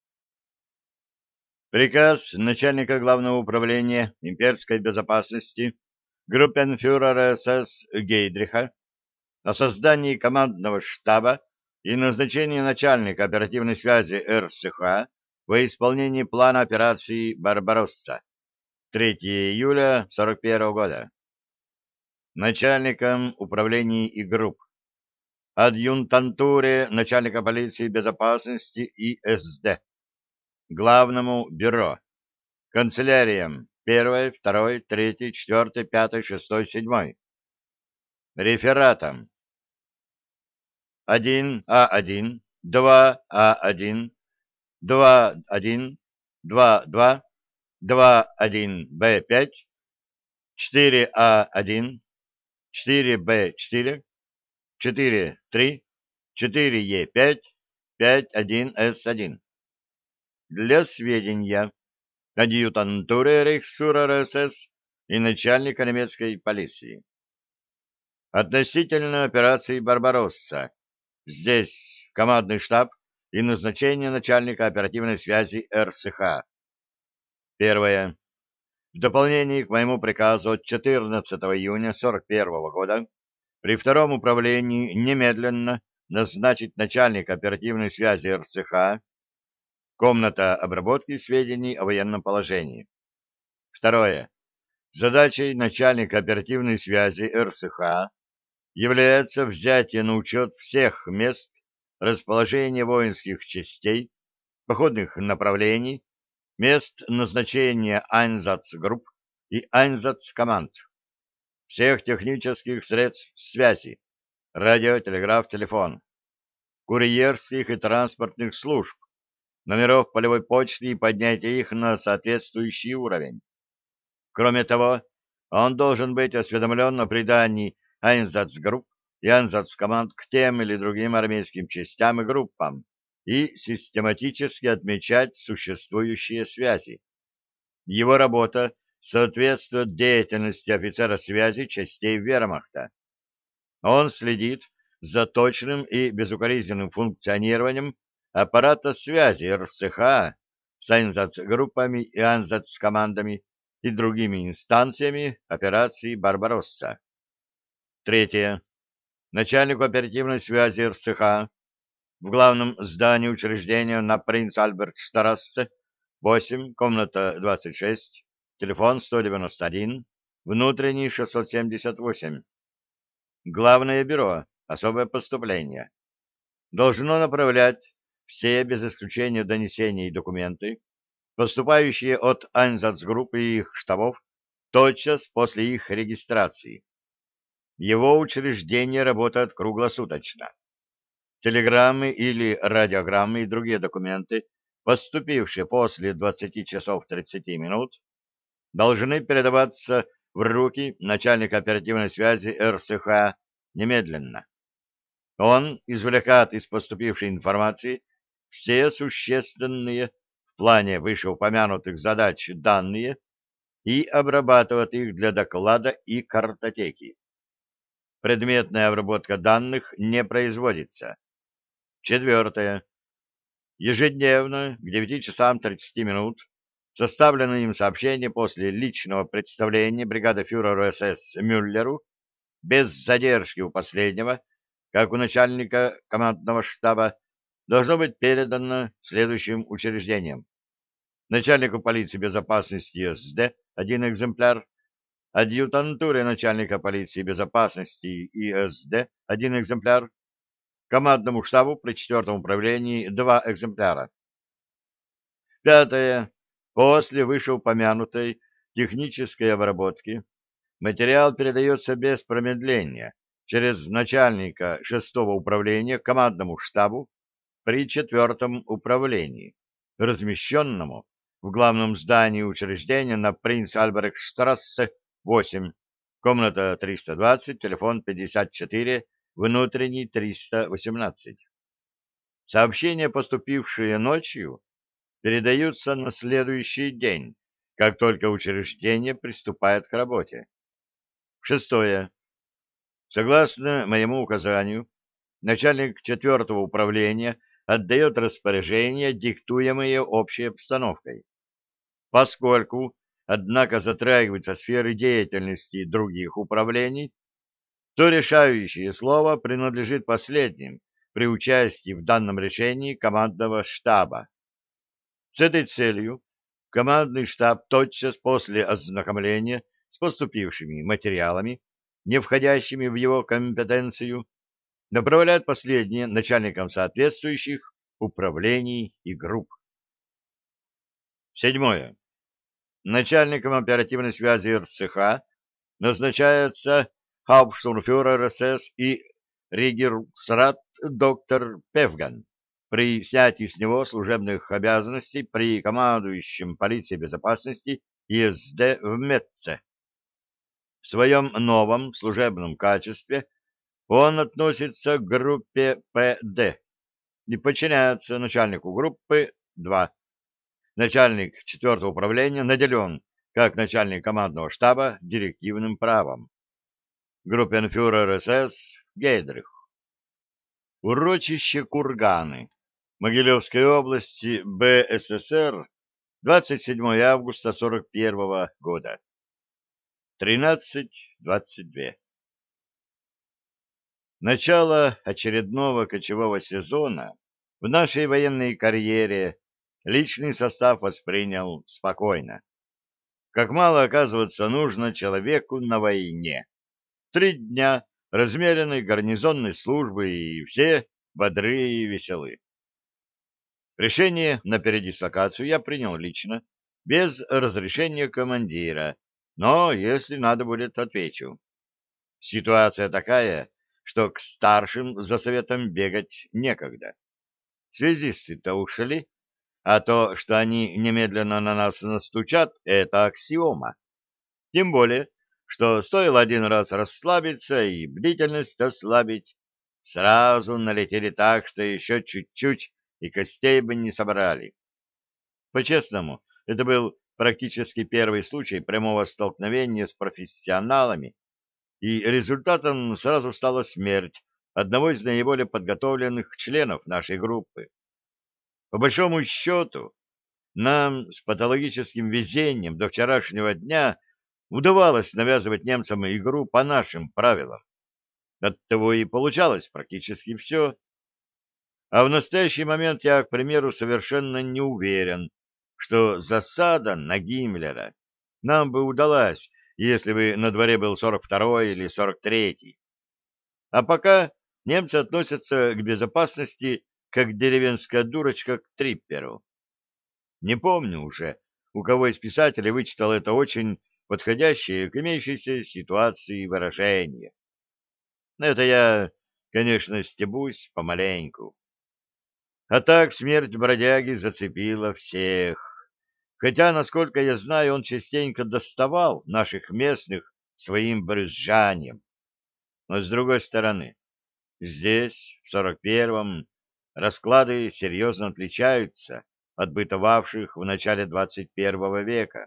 Приказ начальника Главного управления имперской безопасности группенфюрера СС Гейдриха о создании командного штаба и назначении начальника оперативной связи РСХ во исполнении плана операции «Барбаросса» третьего июля сорок первого года. Начальником управлений и групп. Адъютантуре начальника полиции безопасности и СД. Главному бюро. Канцеляриям первый, второй, третий, четвертый, пятый, шестой, седьмой. Рефератам один А один, два А один, два один, два два, два один Б пять, четыре А один, четыре Б четыре, четыре три, четыре Е пять, пять один С один. Для сведения, адъютантуре рейхсфюрера СС и начальника немецкой полиции. Относительно операции «Барбаросса». Здесь командный штаб и назначение начальника оперативной связи РСХ. Первое. В дополнение к моему приказу от четырнадцатого июня сорок первого года при втором управлении немедленно назначить начальника оперативной связи РСХ. Комната обработки сведений о военном положении. Второе. Задачей начальника оперативной связи РСХ является взятие на учет всех мест расположения воинских частей, походных направлений, мест назначения Айнзацгрупп и Айнзацкоманд, всех технических средств связи, радио, телеграф, телефон, курьерских и транспортных служб, номеров полевой почты и поднятие их на соответствующий уровень. Кроме того, он должен быть осведомлен о придании Айнзацгрупп и Айнзацкоманд к тем или другим армейским частям и группам и систематически отмечать существующие связи. Его работа соответствует деятельности офицера связи частей вермахта. Он следит за точным и безукоризненным функционированием аппарата связи РСХ с Айнзацгруппами и Айнзацкомандами и другими инстанциями операции «Барбаросса». Третье. Начальнику оперативной связи РСХ в главном здании учреждения на Принц Альберт-Штрассе, восемь, комната двадцать шесть, телефон сто девяносто один, внутренний шестьсот семьдесят восемь. Главное бюро, особое поступление. Должно направлять все без исключения донесения и документы, поступающие от Айнзацгрупп и их штабов, тотчас после их регистрации. Его учреждение работает круглосуточно. Телеграммы или радиограммы и другие документы, поступившие после двадцати часов тридцати минут, должны передаваться в руки начальника оперативной связи РСХ немедленно. Он извлекает из поступившей информации все существенные в плане вышеупомянутых задач данные и обрабатывает их для доклада и картотеки. Предметная обработка данных не производится. Четвертое. Ежедневно к девяти часам тридцати минут Составлено им сообщение после личного представления бригадофюреру СС Мюллеру, без задержки у последнего, как у начальника командного штаба, должно быть передано следующим учреждениям: начальнику полиции безопасности СД один экземпляр, адъютантуре начальника полиции безопасности ИСД один экземпляр, командному штабу при четвертом управлении два экземпляра. Пятое. После вышеупомянутой технической обработки материал передается без промедления через начальника шестого управления командному штабу при четвертом управлении, размещенному в главном здании учреждения на Принц-Альбрехтштрассе восемь, комната триста двадцать, телефон пятьдесят четыре, внутренний триста восемнадцать. Сообщения, поступившие ночью, передаются на следующий день, как только учреждение приступает к работе. Шестое. Согласно моему указанию, начальник четвертого управления отдает распоряжения, диктуемые общей обстановкой. Поскольку, однако, затрагиваются сферы деятельности других управлений, то решающее слово принадлежит последним при участии в данном решении командного штаба. С этой целью командный штаб тотчас после ознакомления с поступившими материалами, не входящими в его компетенцию, направляет последние начальникам соответствующих управлений и групп. Седьмое. Начальником оперативной связи РЦХ назначается Hauptsturmführer СС и Регierungsrat доктор Певган при снятии с него служебных обязанностей при командующем полиции безопасности ИСД в Метце. В своем новом служебном качестве он относится к группе ПД и подчиняется начальнику группы два. Начальник четвертого управления наделен, как начальник командного штаба, директивным правом. Группенфюрер СС Гейдрих. Урочище Курганы, Могилевской области, БССР, двадцать седьмого августа сорок первого года. тринадцать двадцать два. Начало очередного кочевого сезона в нашей военной карьере личный состав воспринял спокойно. Как мало, оказывается, нужно человеку на войне. Три дня размеренной гарнизонной службы, и все бодры и веселы. Решение на передислокацию я принял лично, без разрешения командира, но, если надо будет, отвечу. Ситуация такая, что к старшим за советом бегать некогда. Связисты-то ушли, а то, что они немедленно на нас настучат, это аксиома. Тем более, что стоило один раз расслабиться и бдительность ослабить, сразу налетели так, что еще чуть-чуть и костей бы не собрали. По-честному, это был практически первый случай прямого столкновения с профессионалами, и результатом сразу стала смерть одного из наиболее подготовленных членов нашей группы. По большому счету, нам с патологическим везением до вчерашнего дня удавалось навязывать немцам игру по нашим правилам. Оттого и получалось практически все. А в настоящий момент я, к примеру, совершенно не уверен, что засада на Гиммлера нам бы удалась, если бы на дворе был сорок второй или сорок третий. А пока немцы относятся к безопасности как деревенская дурочка к трипперу. Не помню уже, у кого из писателей вычитал это очень подходящее к имеющейся ситуации выражение. Но это я, конечно, стебусь помаленьку. А так смерть бродяги зацепила всех. Хотя, насколько я знаю, он частенько доставал наших местных своим брызжанием. Но с другой стороны, здесь, в сорок первом, расклады серьезно отличаются от бытовавших в начале двадцать первого века.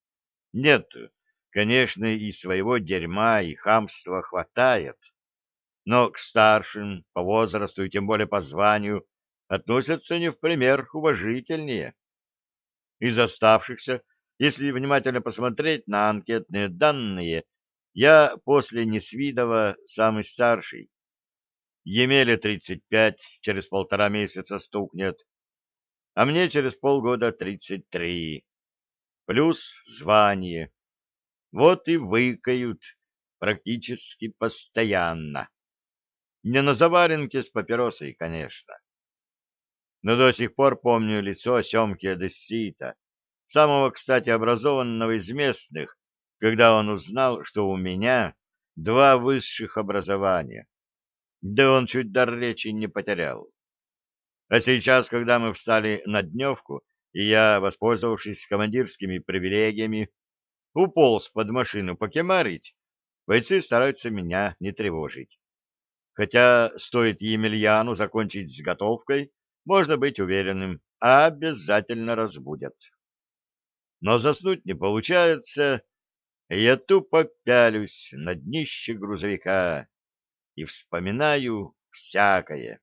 Нет, конечно, и своего дерьма и хамства хватает, но к старшим по возрасту и тем более по званию относятся не в пример уважительнее. Из оставшихся, если внимательно посмотреть на анкетные данные, я после Несвидова самый старший. Емеле тридцать пять, через полтора месяца стукнет, а мне через полгода тридцать три. Плюс звание. Вот и выкают практически постоянно. Не на заваренке с папиросой, конечно. Но до сих пор помню лицо Семки Одессита, самого, кстати, образованного из местных, когда он узнал, что у меня два высших образования. Да он чуть дар речи не потерял. А сейчас, когда мы встали на дневку, и я, воспользовавшись командирскими привилегиями, уполз под машину покемарить, бойцы стараются меня не тревожить. Хотя стоит Емельяну закончить с готовкой, можно быть уверенным, обязательно разбудят. Но заснуть не получается, и я тупо пялюсь на днище грузовика и вспоминаю всякое.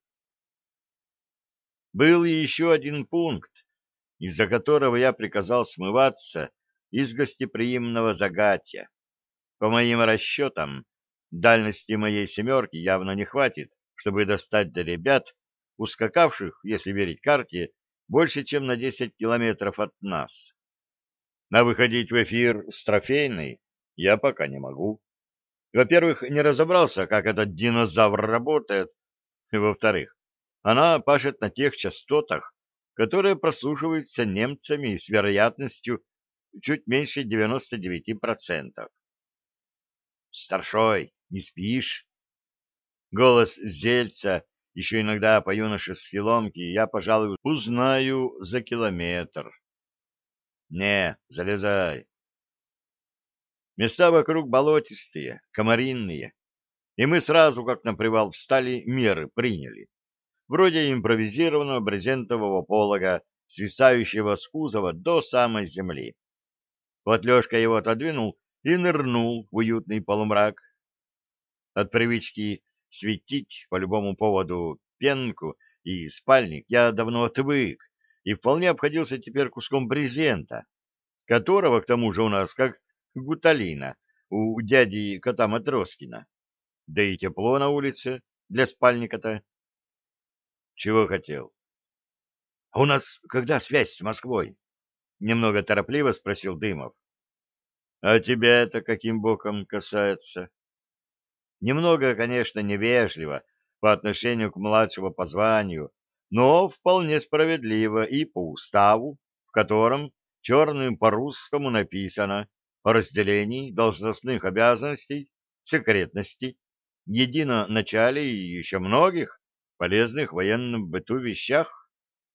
Был еще один пункт, из-за которого я приказал смываться из гостеприимного Загатья. По моим расчетам, дальности моей «семерки» явно не хватит, чтобы достать до ребят, ускакавших, если верить карте, больше, чем на десять километров от нас. А выходить в эфир с трофейной я пока не могу. Во-первых, не разобрался, как этот динозавр работает. И во-вторых, она пашет на тех частотах, которые прослушиваются немцами с вероятностью чуть меньше девяноста девяти процентов. «Старшой, не спишь?» Голос Зельца, еще иногда по-юношески ломкий, я, пожалуй, узнаю за километр. «Не, залезай». Места вокруг болотистые, комаринные, и мы сразу, как на привал встали, меры приняли. Вроде импровизированного брезентового полога, свисающего с кузова до самой земли. Вот Лешка его отодвинул и нырнул в уютный полумрак. От привычки светить по любому поводу пенку и спальник я давно отвык и вполне обходился теперь куском брезента, которого, к тому же, у нас как гуталина у дяди кота Матроскина. Да и тепло на улице для спальника-то. Чего хотел? — А у нас когда связь с Москвой? — немного торопливо спросил Дымов. — А тебя это каким боком касается? Немного, конечно, невежливо по отношению к младшему по званию, но вполне справедливо и по уставу, в котором черным по русскому написано о разделении должностных обязанностей, секретности, единоначале и еще многих полезных в военном быту вещах.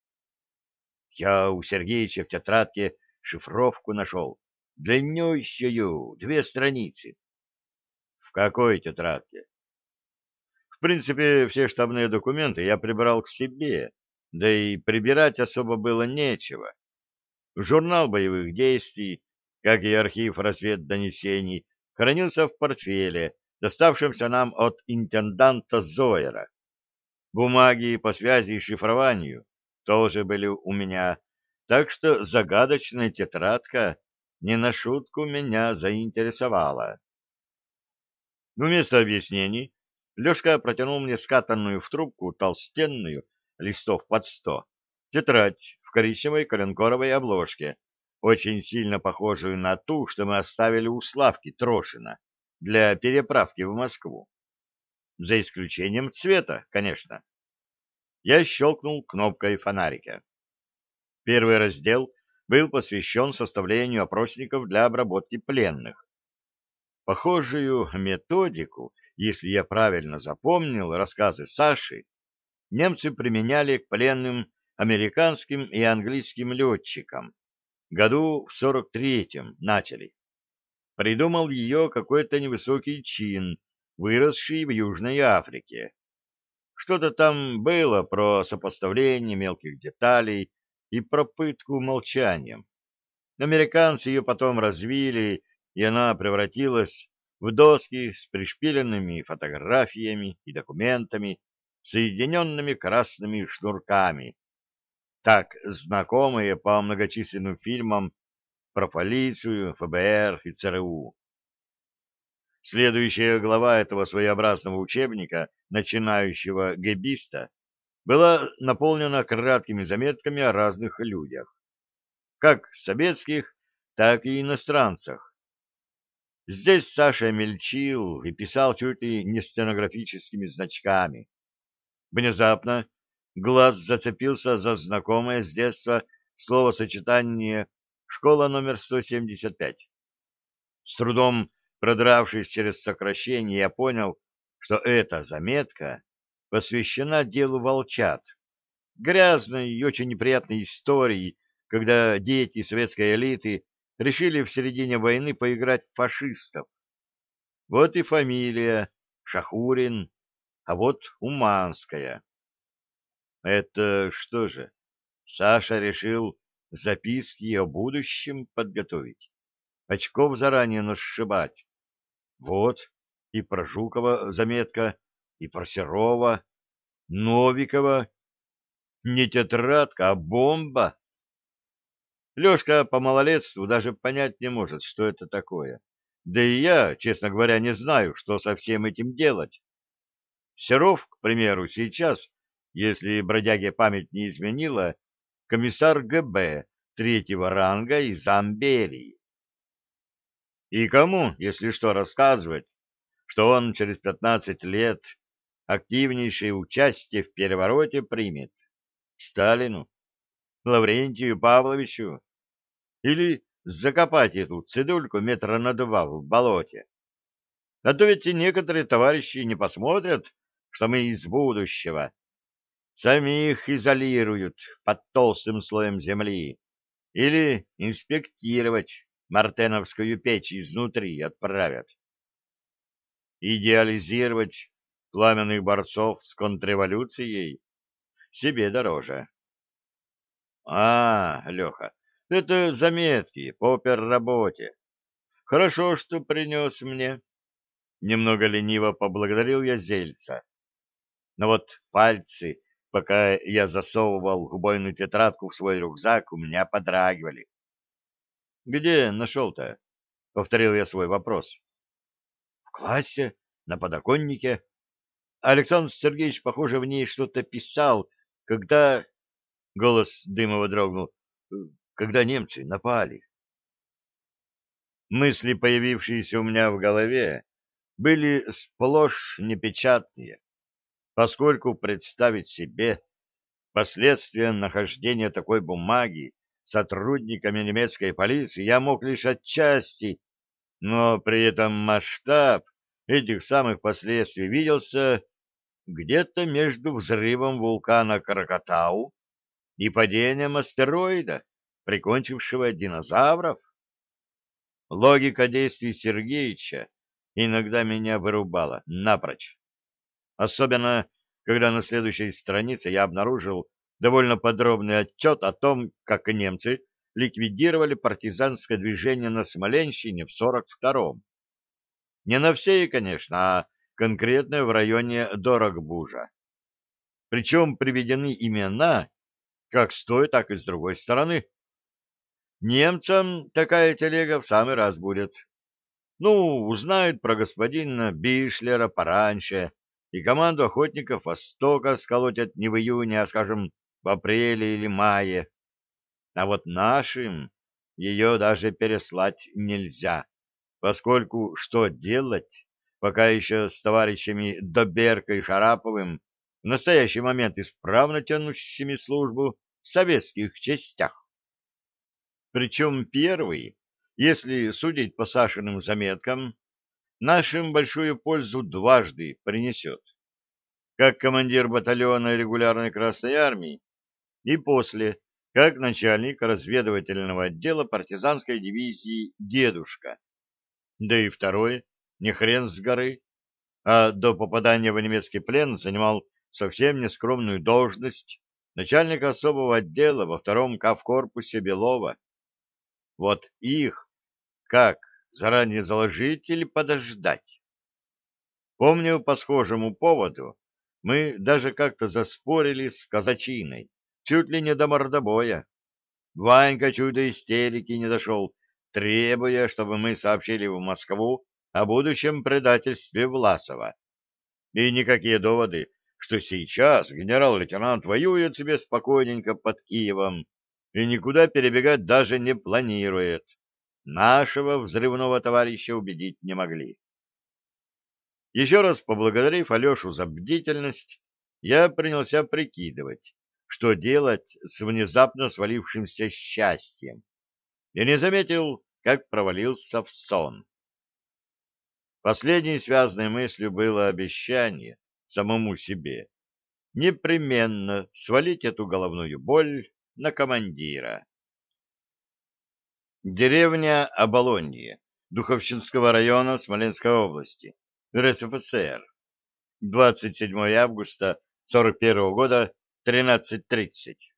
Я у Сергеича в тетрадке шифровку нашел, длиннющую, две страницы. В какой тетрадке? В принципе, все штабные документы я прибрал к себе, да и прибирать особо было нечего. Журнал боевых действий, как и архив разведдонесений, хранился в портфеле, доставшемся нам от интенданта Зойера. Бумаги по связи и шифрованию тоже были у меня, так что загадочная тетрадка не на шутку меня заинтересовала. Вместо объяснений Лешка протянул мне скатанную в трубку толстенную, листов под сто, тетрадь в коричневой коленкоровой обложке, очень сильно похожую на ту, что мы оставили у Славки Трошина для переправки в Москву. За исключением цвета, конечно. Я щелкнул кнопкой фонарика. Первый раздел был посвящен составлению опросников для обработки пленных. Похожую методику, если я правильно запомнил рассказы Саши, немцы применяли к пленным американским и английским летчикам. Году в сорок третьем начали. Придумал ее какой-то невысокий чин, выросший в Южной Африке. Что-то там было про сопоставление мелких деталей и про пытку молчанием. Американцы ее потом развили, и она превратилась в доски с пришпиленными фотографиями и документами, соединенными красными шнурками. так знакомые по многочисленным фильмам про полицию, эф бэ эр и цэ эр у. Следующая глава этого своеобразного учебника начинающего гэбиста была наполнена краткими заметками о разных людях, как советских, так и иностранцах. Здесь Саша мельчил и писал чуть ли не стенографическими значками. Внезапно глаз зацепился за знакомое с детства словосочетание «школа номер сто семьдесят пять». С трудом продравшись через сокращение, я понял, что эта заметка посвящена делу волчат, грязной и очень неприятной истории, когда дети советской элиты решили в середине войны поиграть в фашистов. Вот и фамилия Шахурин, а вот Уманская. Это что же, Саша решил записки о будущем подготовить, очков заранее насшибать? Вот и про Жукова заметка, и про Серова, Новикова. Не тетрадка, а бомба. Лешка по малолетству даже понять не может, что это такое. Да и я, честно говоря, не знаю, что со всем этим делать. Серов, к примеру, сейчас, если бродяге память не изменила, комиссар гэ бэ третьего ранга из Амберии. И кому, если что, рассказывать, что он через пятнадцать лет активнейшее участие в перевороте примет? Сталину? Лаврентию Павловичу? Или закопать эту цидульку метра на два в болоте? А то ведь и некоторые товарищи не посмотрят, что мы из будущего. Самих изолируют под толстым слоем земли. Или инспектировать Мартеновскую печь изнутри отправят. Идеализировать пламенных борцов с контрреволюцией себе дороже. А, Леха, это заметки по оперработе. Хорошо, что принес мне. Немного лениво поблагодарил я Зельца. Но вот пальцы, пока я засовывал убойную тетрадку в свой рюкзак, у меня подрагивали. — Где нашел-то? — повторил я свой вопрос. — В классе, на подоконнике. Александр Сергеевич, похоже, в ней что-то писал, когда... Голос Дымова дрогнул. Когда немцы напали. Мысли, появившиеся у меня в голове, были сплошь непечатные, поскольку представить себе последствия нахождения такой бумаги сотрудниками немецкой полиции я мог лишь отчасти, но при этом масштаб этих самых последствий виделся где-то между взрывом вулкана Кракатау и падением астероида, прикончившего динозавров. Логика действий Сергеича иногда меня вырубала напрочь. Особенно, когда на следующей странице я обнаружил довольно подробный отчет о том, как немцы ликвидировали партизанское движение на Смоленщине в сорок втором. Не на всей, конечно, а конкретно в районе Дорогбужа. Причем приведены имена как с той, так и с другой стороны. Немцам такая телега в самый раз будет. Ну, узнают про господина Бишлера пораньше, и команду охотников Востока сколотят не в июне, а, скажем, в апреле или мае. А вот нашим ее даже переслать нельзя, поскольку что делать, пока еще с товарищами Доберко и Шараповым в настоящий момент исправно тянущими службу в советских частях. Причем первый, если судить по Сашиным заметкам, нашим большую пользу дважды принесет. Как командир батальона регулярной Красной Армии и после, как начальник разведывательного отдела партизанской дивизии «Дедушка». Да и второй, не хрен с горы, а до попадания в немецкий плен занимал совсем нескромную должность начальника особого отдела во втором кавкорпусе Белова. Вот их как, заранее заложить или подождать? Помню, по схожему поводу мы даже как-то заспорили с казачиной, чуть ли не до мордобоя. Ванька чуть до истерики не дошел, требуя, чтобы мы сообщили в Москву о будущем предательстве Власова. И никакие доводы, что сейчас генерал-лейтенант воюет себе спокойненько под Киевом и никуда перебегать даже не планирует, нашего взрывного товарища убедить не могли. Еще раз поблагодарив Алешу за бдительность, я принялся прикидывать, что делать с внезапно свалившимся счастьем, и не заметил, как провалился в сон. Последней связанной мыслью было обещание самому себе непременно свалить эту головную боль на командира. Деревня Оболонье Духовщинского района Смоленской области, РСФСР. двадцать седьмое августа сорок первого года, тринадцать тридцать.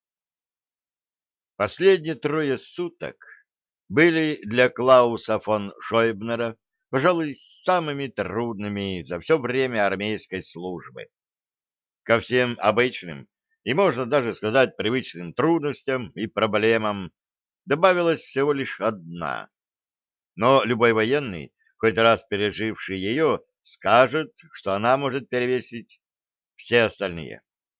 Последние трое суток были для Клауса фон Шойбнера, пожалуй, самыми трудными за все время армейской службы. Ко всем обычным и, можно даже сказать, привычным трудностям и проблемам добавилась всего лишь одна. Но любой военный, хоть раз переживший ее, скажет, что она может перевесить все остальные.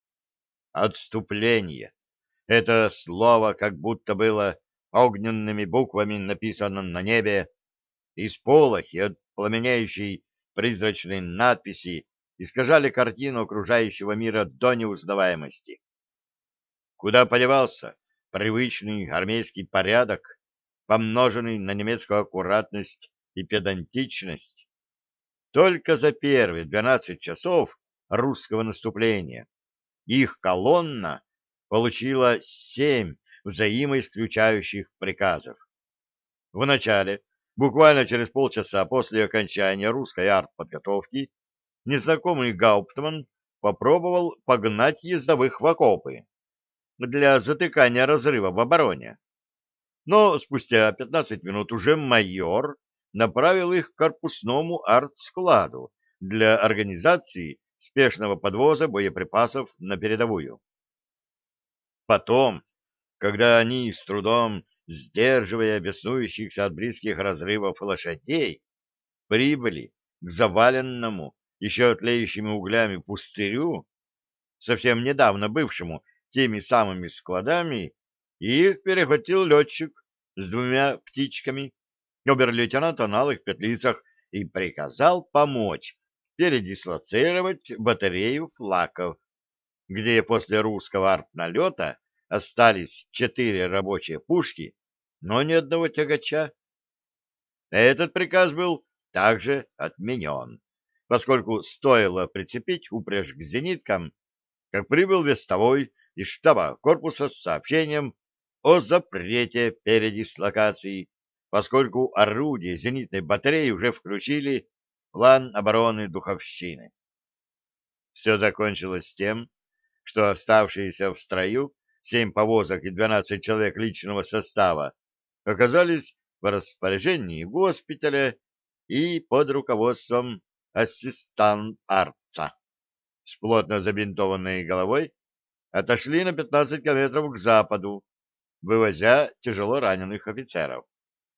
Отступление. Это слово как будто было огненными буквами написано на небе, и сполохи от пламенеющей призрачной надписи искажали картину окружающего мира до неузнаваемости. Куда подевался привычный армейский порядок, помноженный на немецкую аккуратность и педантичность? Только за первые двенадцать часов русского наступления их колонна получила семь взаимоисключающих приказов. Вначале, буквально через полчаса после окончания русской артподготовки, незнакомый гауптман попробовал погнать ездовых в окопы для затыкания разрыва в обороне. Но спустя пятнадцать минут уже майор направил их к корпусному артскладу для организации спешного подвоза боеприпасов на передовую. Потом, когда они с трудом, сдерживая беснующихся от близких разрывов лошадей, прибыли к заваленному, еще тлеющими углями пустырю, совсем недавно бывшему теми самыми складами, их перехватил летчик с двумя птичками, обер-лейтенант на алых петлицах, и приказал помочь передислоцировать батарею флаков, где после русского артналета остались четыре рабочие пушки, но ни одного тягача. Этот приказ был также отменен, поскольку стоило прицепить упряжь к зениткам, как прибыл вестовой из штаба корпуса с сообщением о запрете передислокации, поскольку орудия зенитной батареи уже включили в план обороны Духовщины. Все закончилось тем, что оставшиеся в строю семь повозок и двенадцать человек личного состава оказались в распоряжении госпиталя и под руководством ассистант-артца с плотно забинтованной головой отошли на пятнадцать километров к западу, вывозя тяжело раненых офицеров.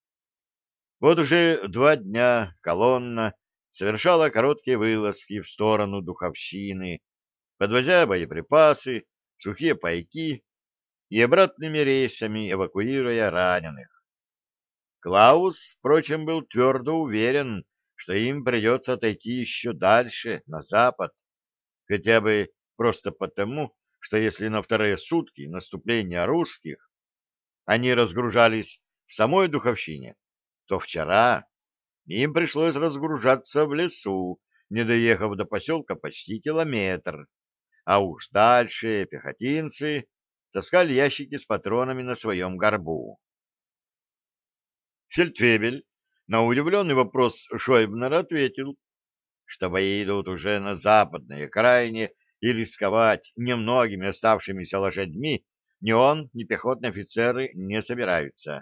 Вот уже два дня колонна совершала короткие вылазки в сторону Духовщины, подвозя боеприпасы, сухие пайки и обратными рейсами эвакуируя раненых. Клаус, впрочем, был твердо уверен, что им придется отойти еще дальше, на запад, хотя бы просто потому, что если на вторые сутки наступления русских они разгружались в самой Духовщине, то вчера им пришлось разгружаться в лесу, не доехав до поселка почти километр, а уж дальше пехотинцы таскали ящики с патронами на своем горбу. Фельдфебель на удивленный вопрос Шойбнера ответил, что бои идут уже на западной окраине, и рисковать немногими оставшимися лошадьми ни он, ни пехотные офицеры не собираются.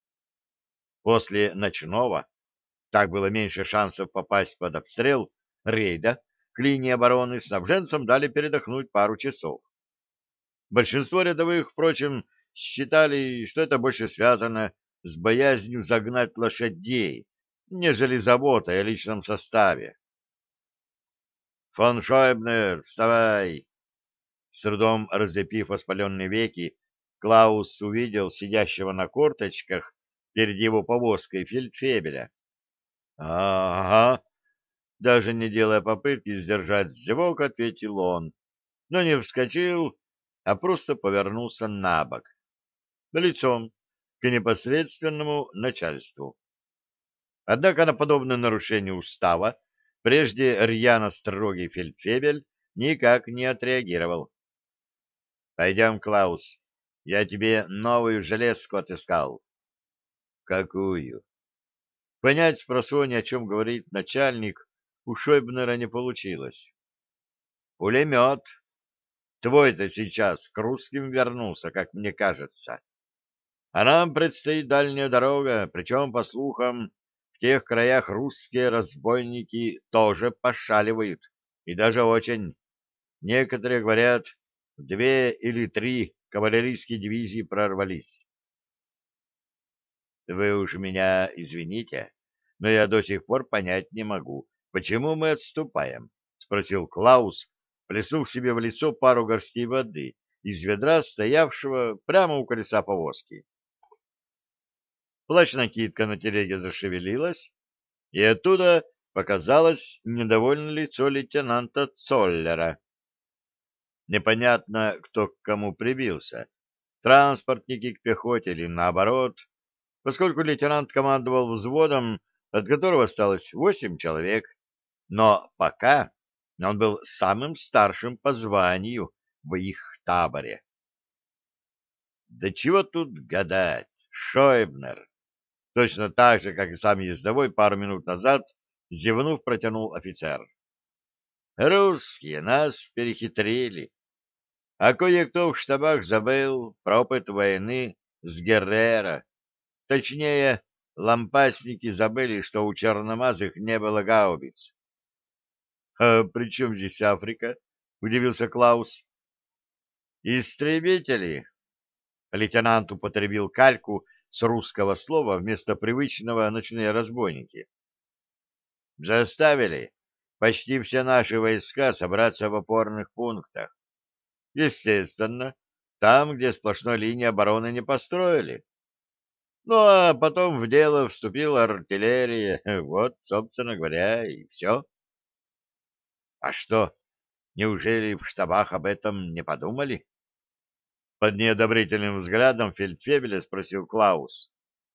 После ночного, так было меньше шансов попасть под обстрел, рейда к линии обороны снабженцам дали передохнуть пару часов. Большинство рядовых, впрочем, считали, что это больше связано с боязнью загнать лошадей, нежели заботой о личном составе. «Фон Шойбнер, вставай!» С трудом разлепив воспаленные веки, Клаус увидел сидящего на корточках перед его повозкой фельдфебеля. «Ага», даже не делая попытки сдержать зевок, ответил он, но не вскочил, а просто повернулся на бок, лицом к непосредственному начальству. Однако на подобное нарушение устава прежде рьяно строгий фельдфебель никак не отреагировал. — Пойдем, Клаус, я тебе новую железку отыскал. — Какую? Понять спросонья, о чем говорит начальник, у Шойбнера не получилось. — Пулемет. Твой-то сейчас к русским вернулся, как мне кажется. А нам предстоит дальняя дорога, причем, по слухам, в тех краях русские разбойники тоже пошаливают, и даже очень. Некоторые говорят, две или три кавалерийские дивизии прорвались. Вы уж меня извините, но я до сих пор понять не могу, почему мы отступаем, — спросил Клаус, плеснув себе в лицо пару горстей воды из ведра, стоявшего прямо у колеса повозки. Плащ-накидка на телеге зашевелилась, и оттуда показалось недовольное лицо лейтенанта Цоллера. Непонятно, кто к кому прибился, транспортники к пехоте или наоборот, поскольку лейтенант командовал взводом, от которого осталось восемь человек, но пока он был самым старшим по званию в их таборе. Да чего тут гадать, Шойбнер! Точно так же, как и сам ездовой пару минут назад, зевнув, протянул офицер. Русские нас перехитрили, а кое-кто в штабах забыл про опыт войны с Геррера. Точнее, лампасники забыли, что у черномазых не было гаубиц. — А при чем здесь Африка? — удивился Клаус. — Истребители. Лейтенант употребил кальку с русского слова вместо привычного «ночные разбойники». Заставили почти все наши войска собраться в опорных пунктах. Естественно, там, где сплошной линии обороны не построили. Ну, а потом в дело вступила артиллерия. Вот, собственно говоря, и все. А что, неужели в штабах об этом не подумали? Под неодобрительным взглядом фельдфебеля спросил Клаус.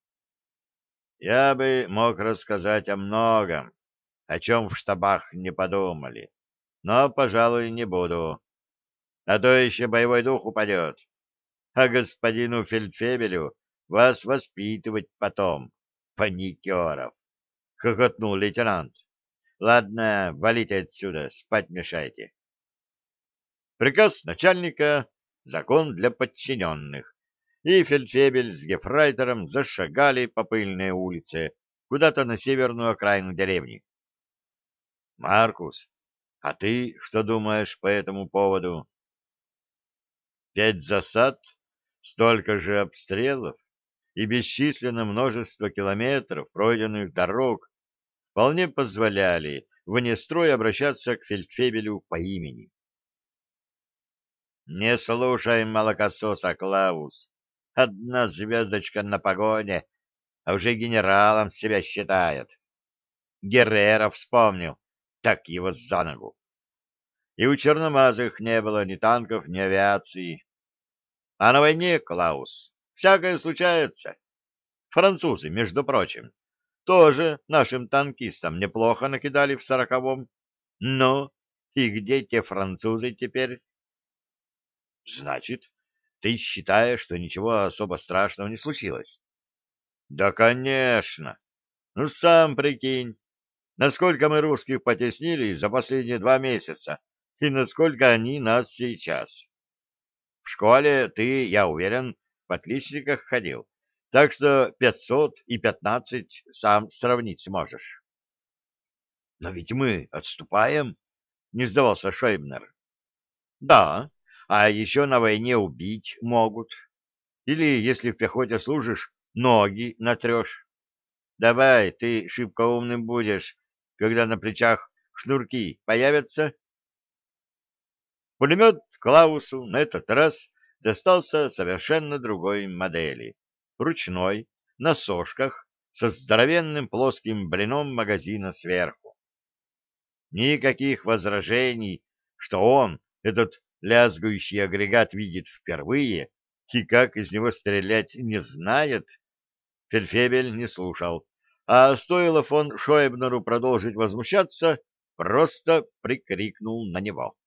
Я бы мог рассказать о многом, о чем в штабах не подумали, но, пожалуй, не буду. А то еще боевой дух упадет, а господину фельдфебелю вас воспитывать потом, паникеров, — хохотнул лейтенант. — Ладно, валите отсюда, спать мешайте. Приказ начальника — закон для подчиненных, и фельдфебель с гефрайтером зашагали по пыльной улице куда-то на северную окраину деревни. — Маркус, а ты что думаешь по этому поводу? Пять засад, столько же обстрелов и бесчисленное множество километров пройденных дорог вполне позволяли вне строя обращаться к фельдфебелю по имени. Не слушай молокососа, Клаус. Одна звездочка на погоне, а уже генералом себя считает. Геррера вспомнил, так его за ногу. И у черномазых не было ни танков, ни авиации. А на войне, Клаус, всякое случается. Французы, между прочим, тоже нашим танкистам неплохо накидали в сороковом. Ну, и где те французы теперь? Значит, ты считаешь, что ничего особо страшного не случилось? Да, конечно. Ну, сам прикинь, насколько мы русских потеснили за последние два месяца и насколько они нас сейчас. В школе ты, я уверен, в отличниках ходил, так что пятьсот и пятнадцать сам сравнить сможешь. Но ведь мы отступаем, не сдавался Шойбнер. Да, А еще на войне убить могут. Или, если в пехоте служишь, ноги натрешь. Давай, ты шибко умным будешь, когда на плечах шнурки появятся. Пулемет Клаусу на этот раз достался совершенно другой модели. Ручной, на сошках, со здоровенным плоским блином магазина сверху. Никаких возражений, что он, этот лязгающий агрегат, видит впервые и как из него стрелять не знает, фельдфебель не слушал, а стоило фон Шойбнеру продолжить возмущаться, просто прикрикнул на него.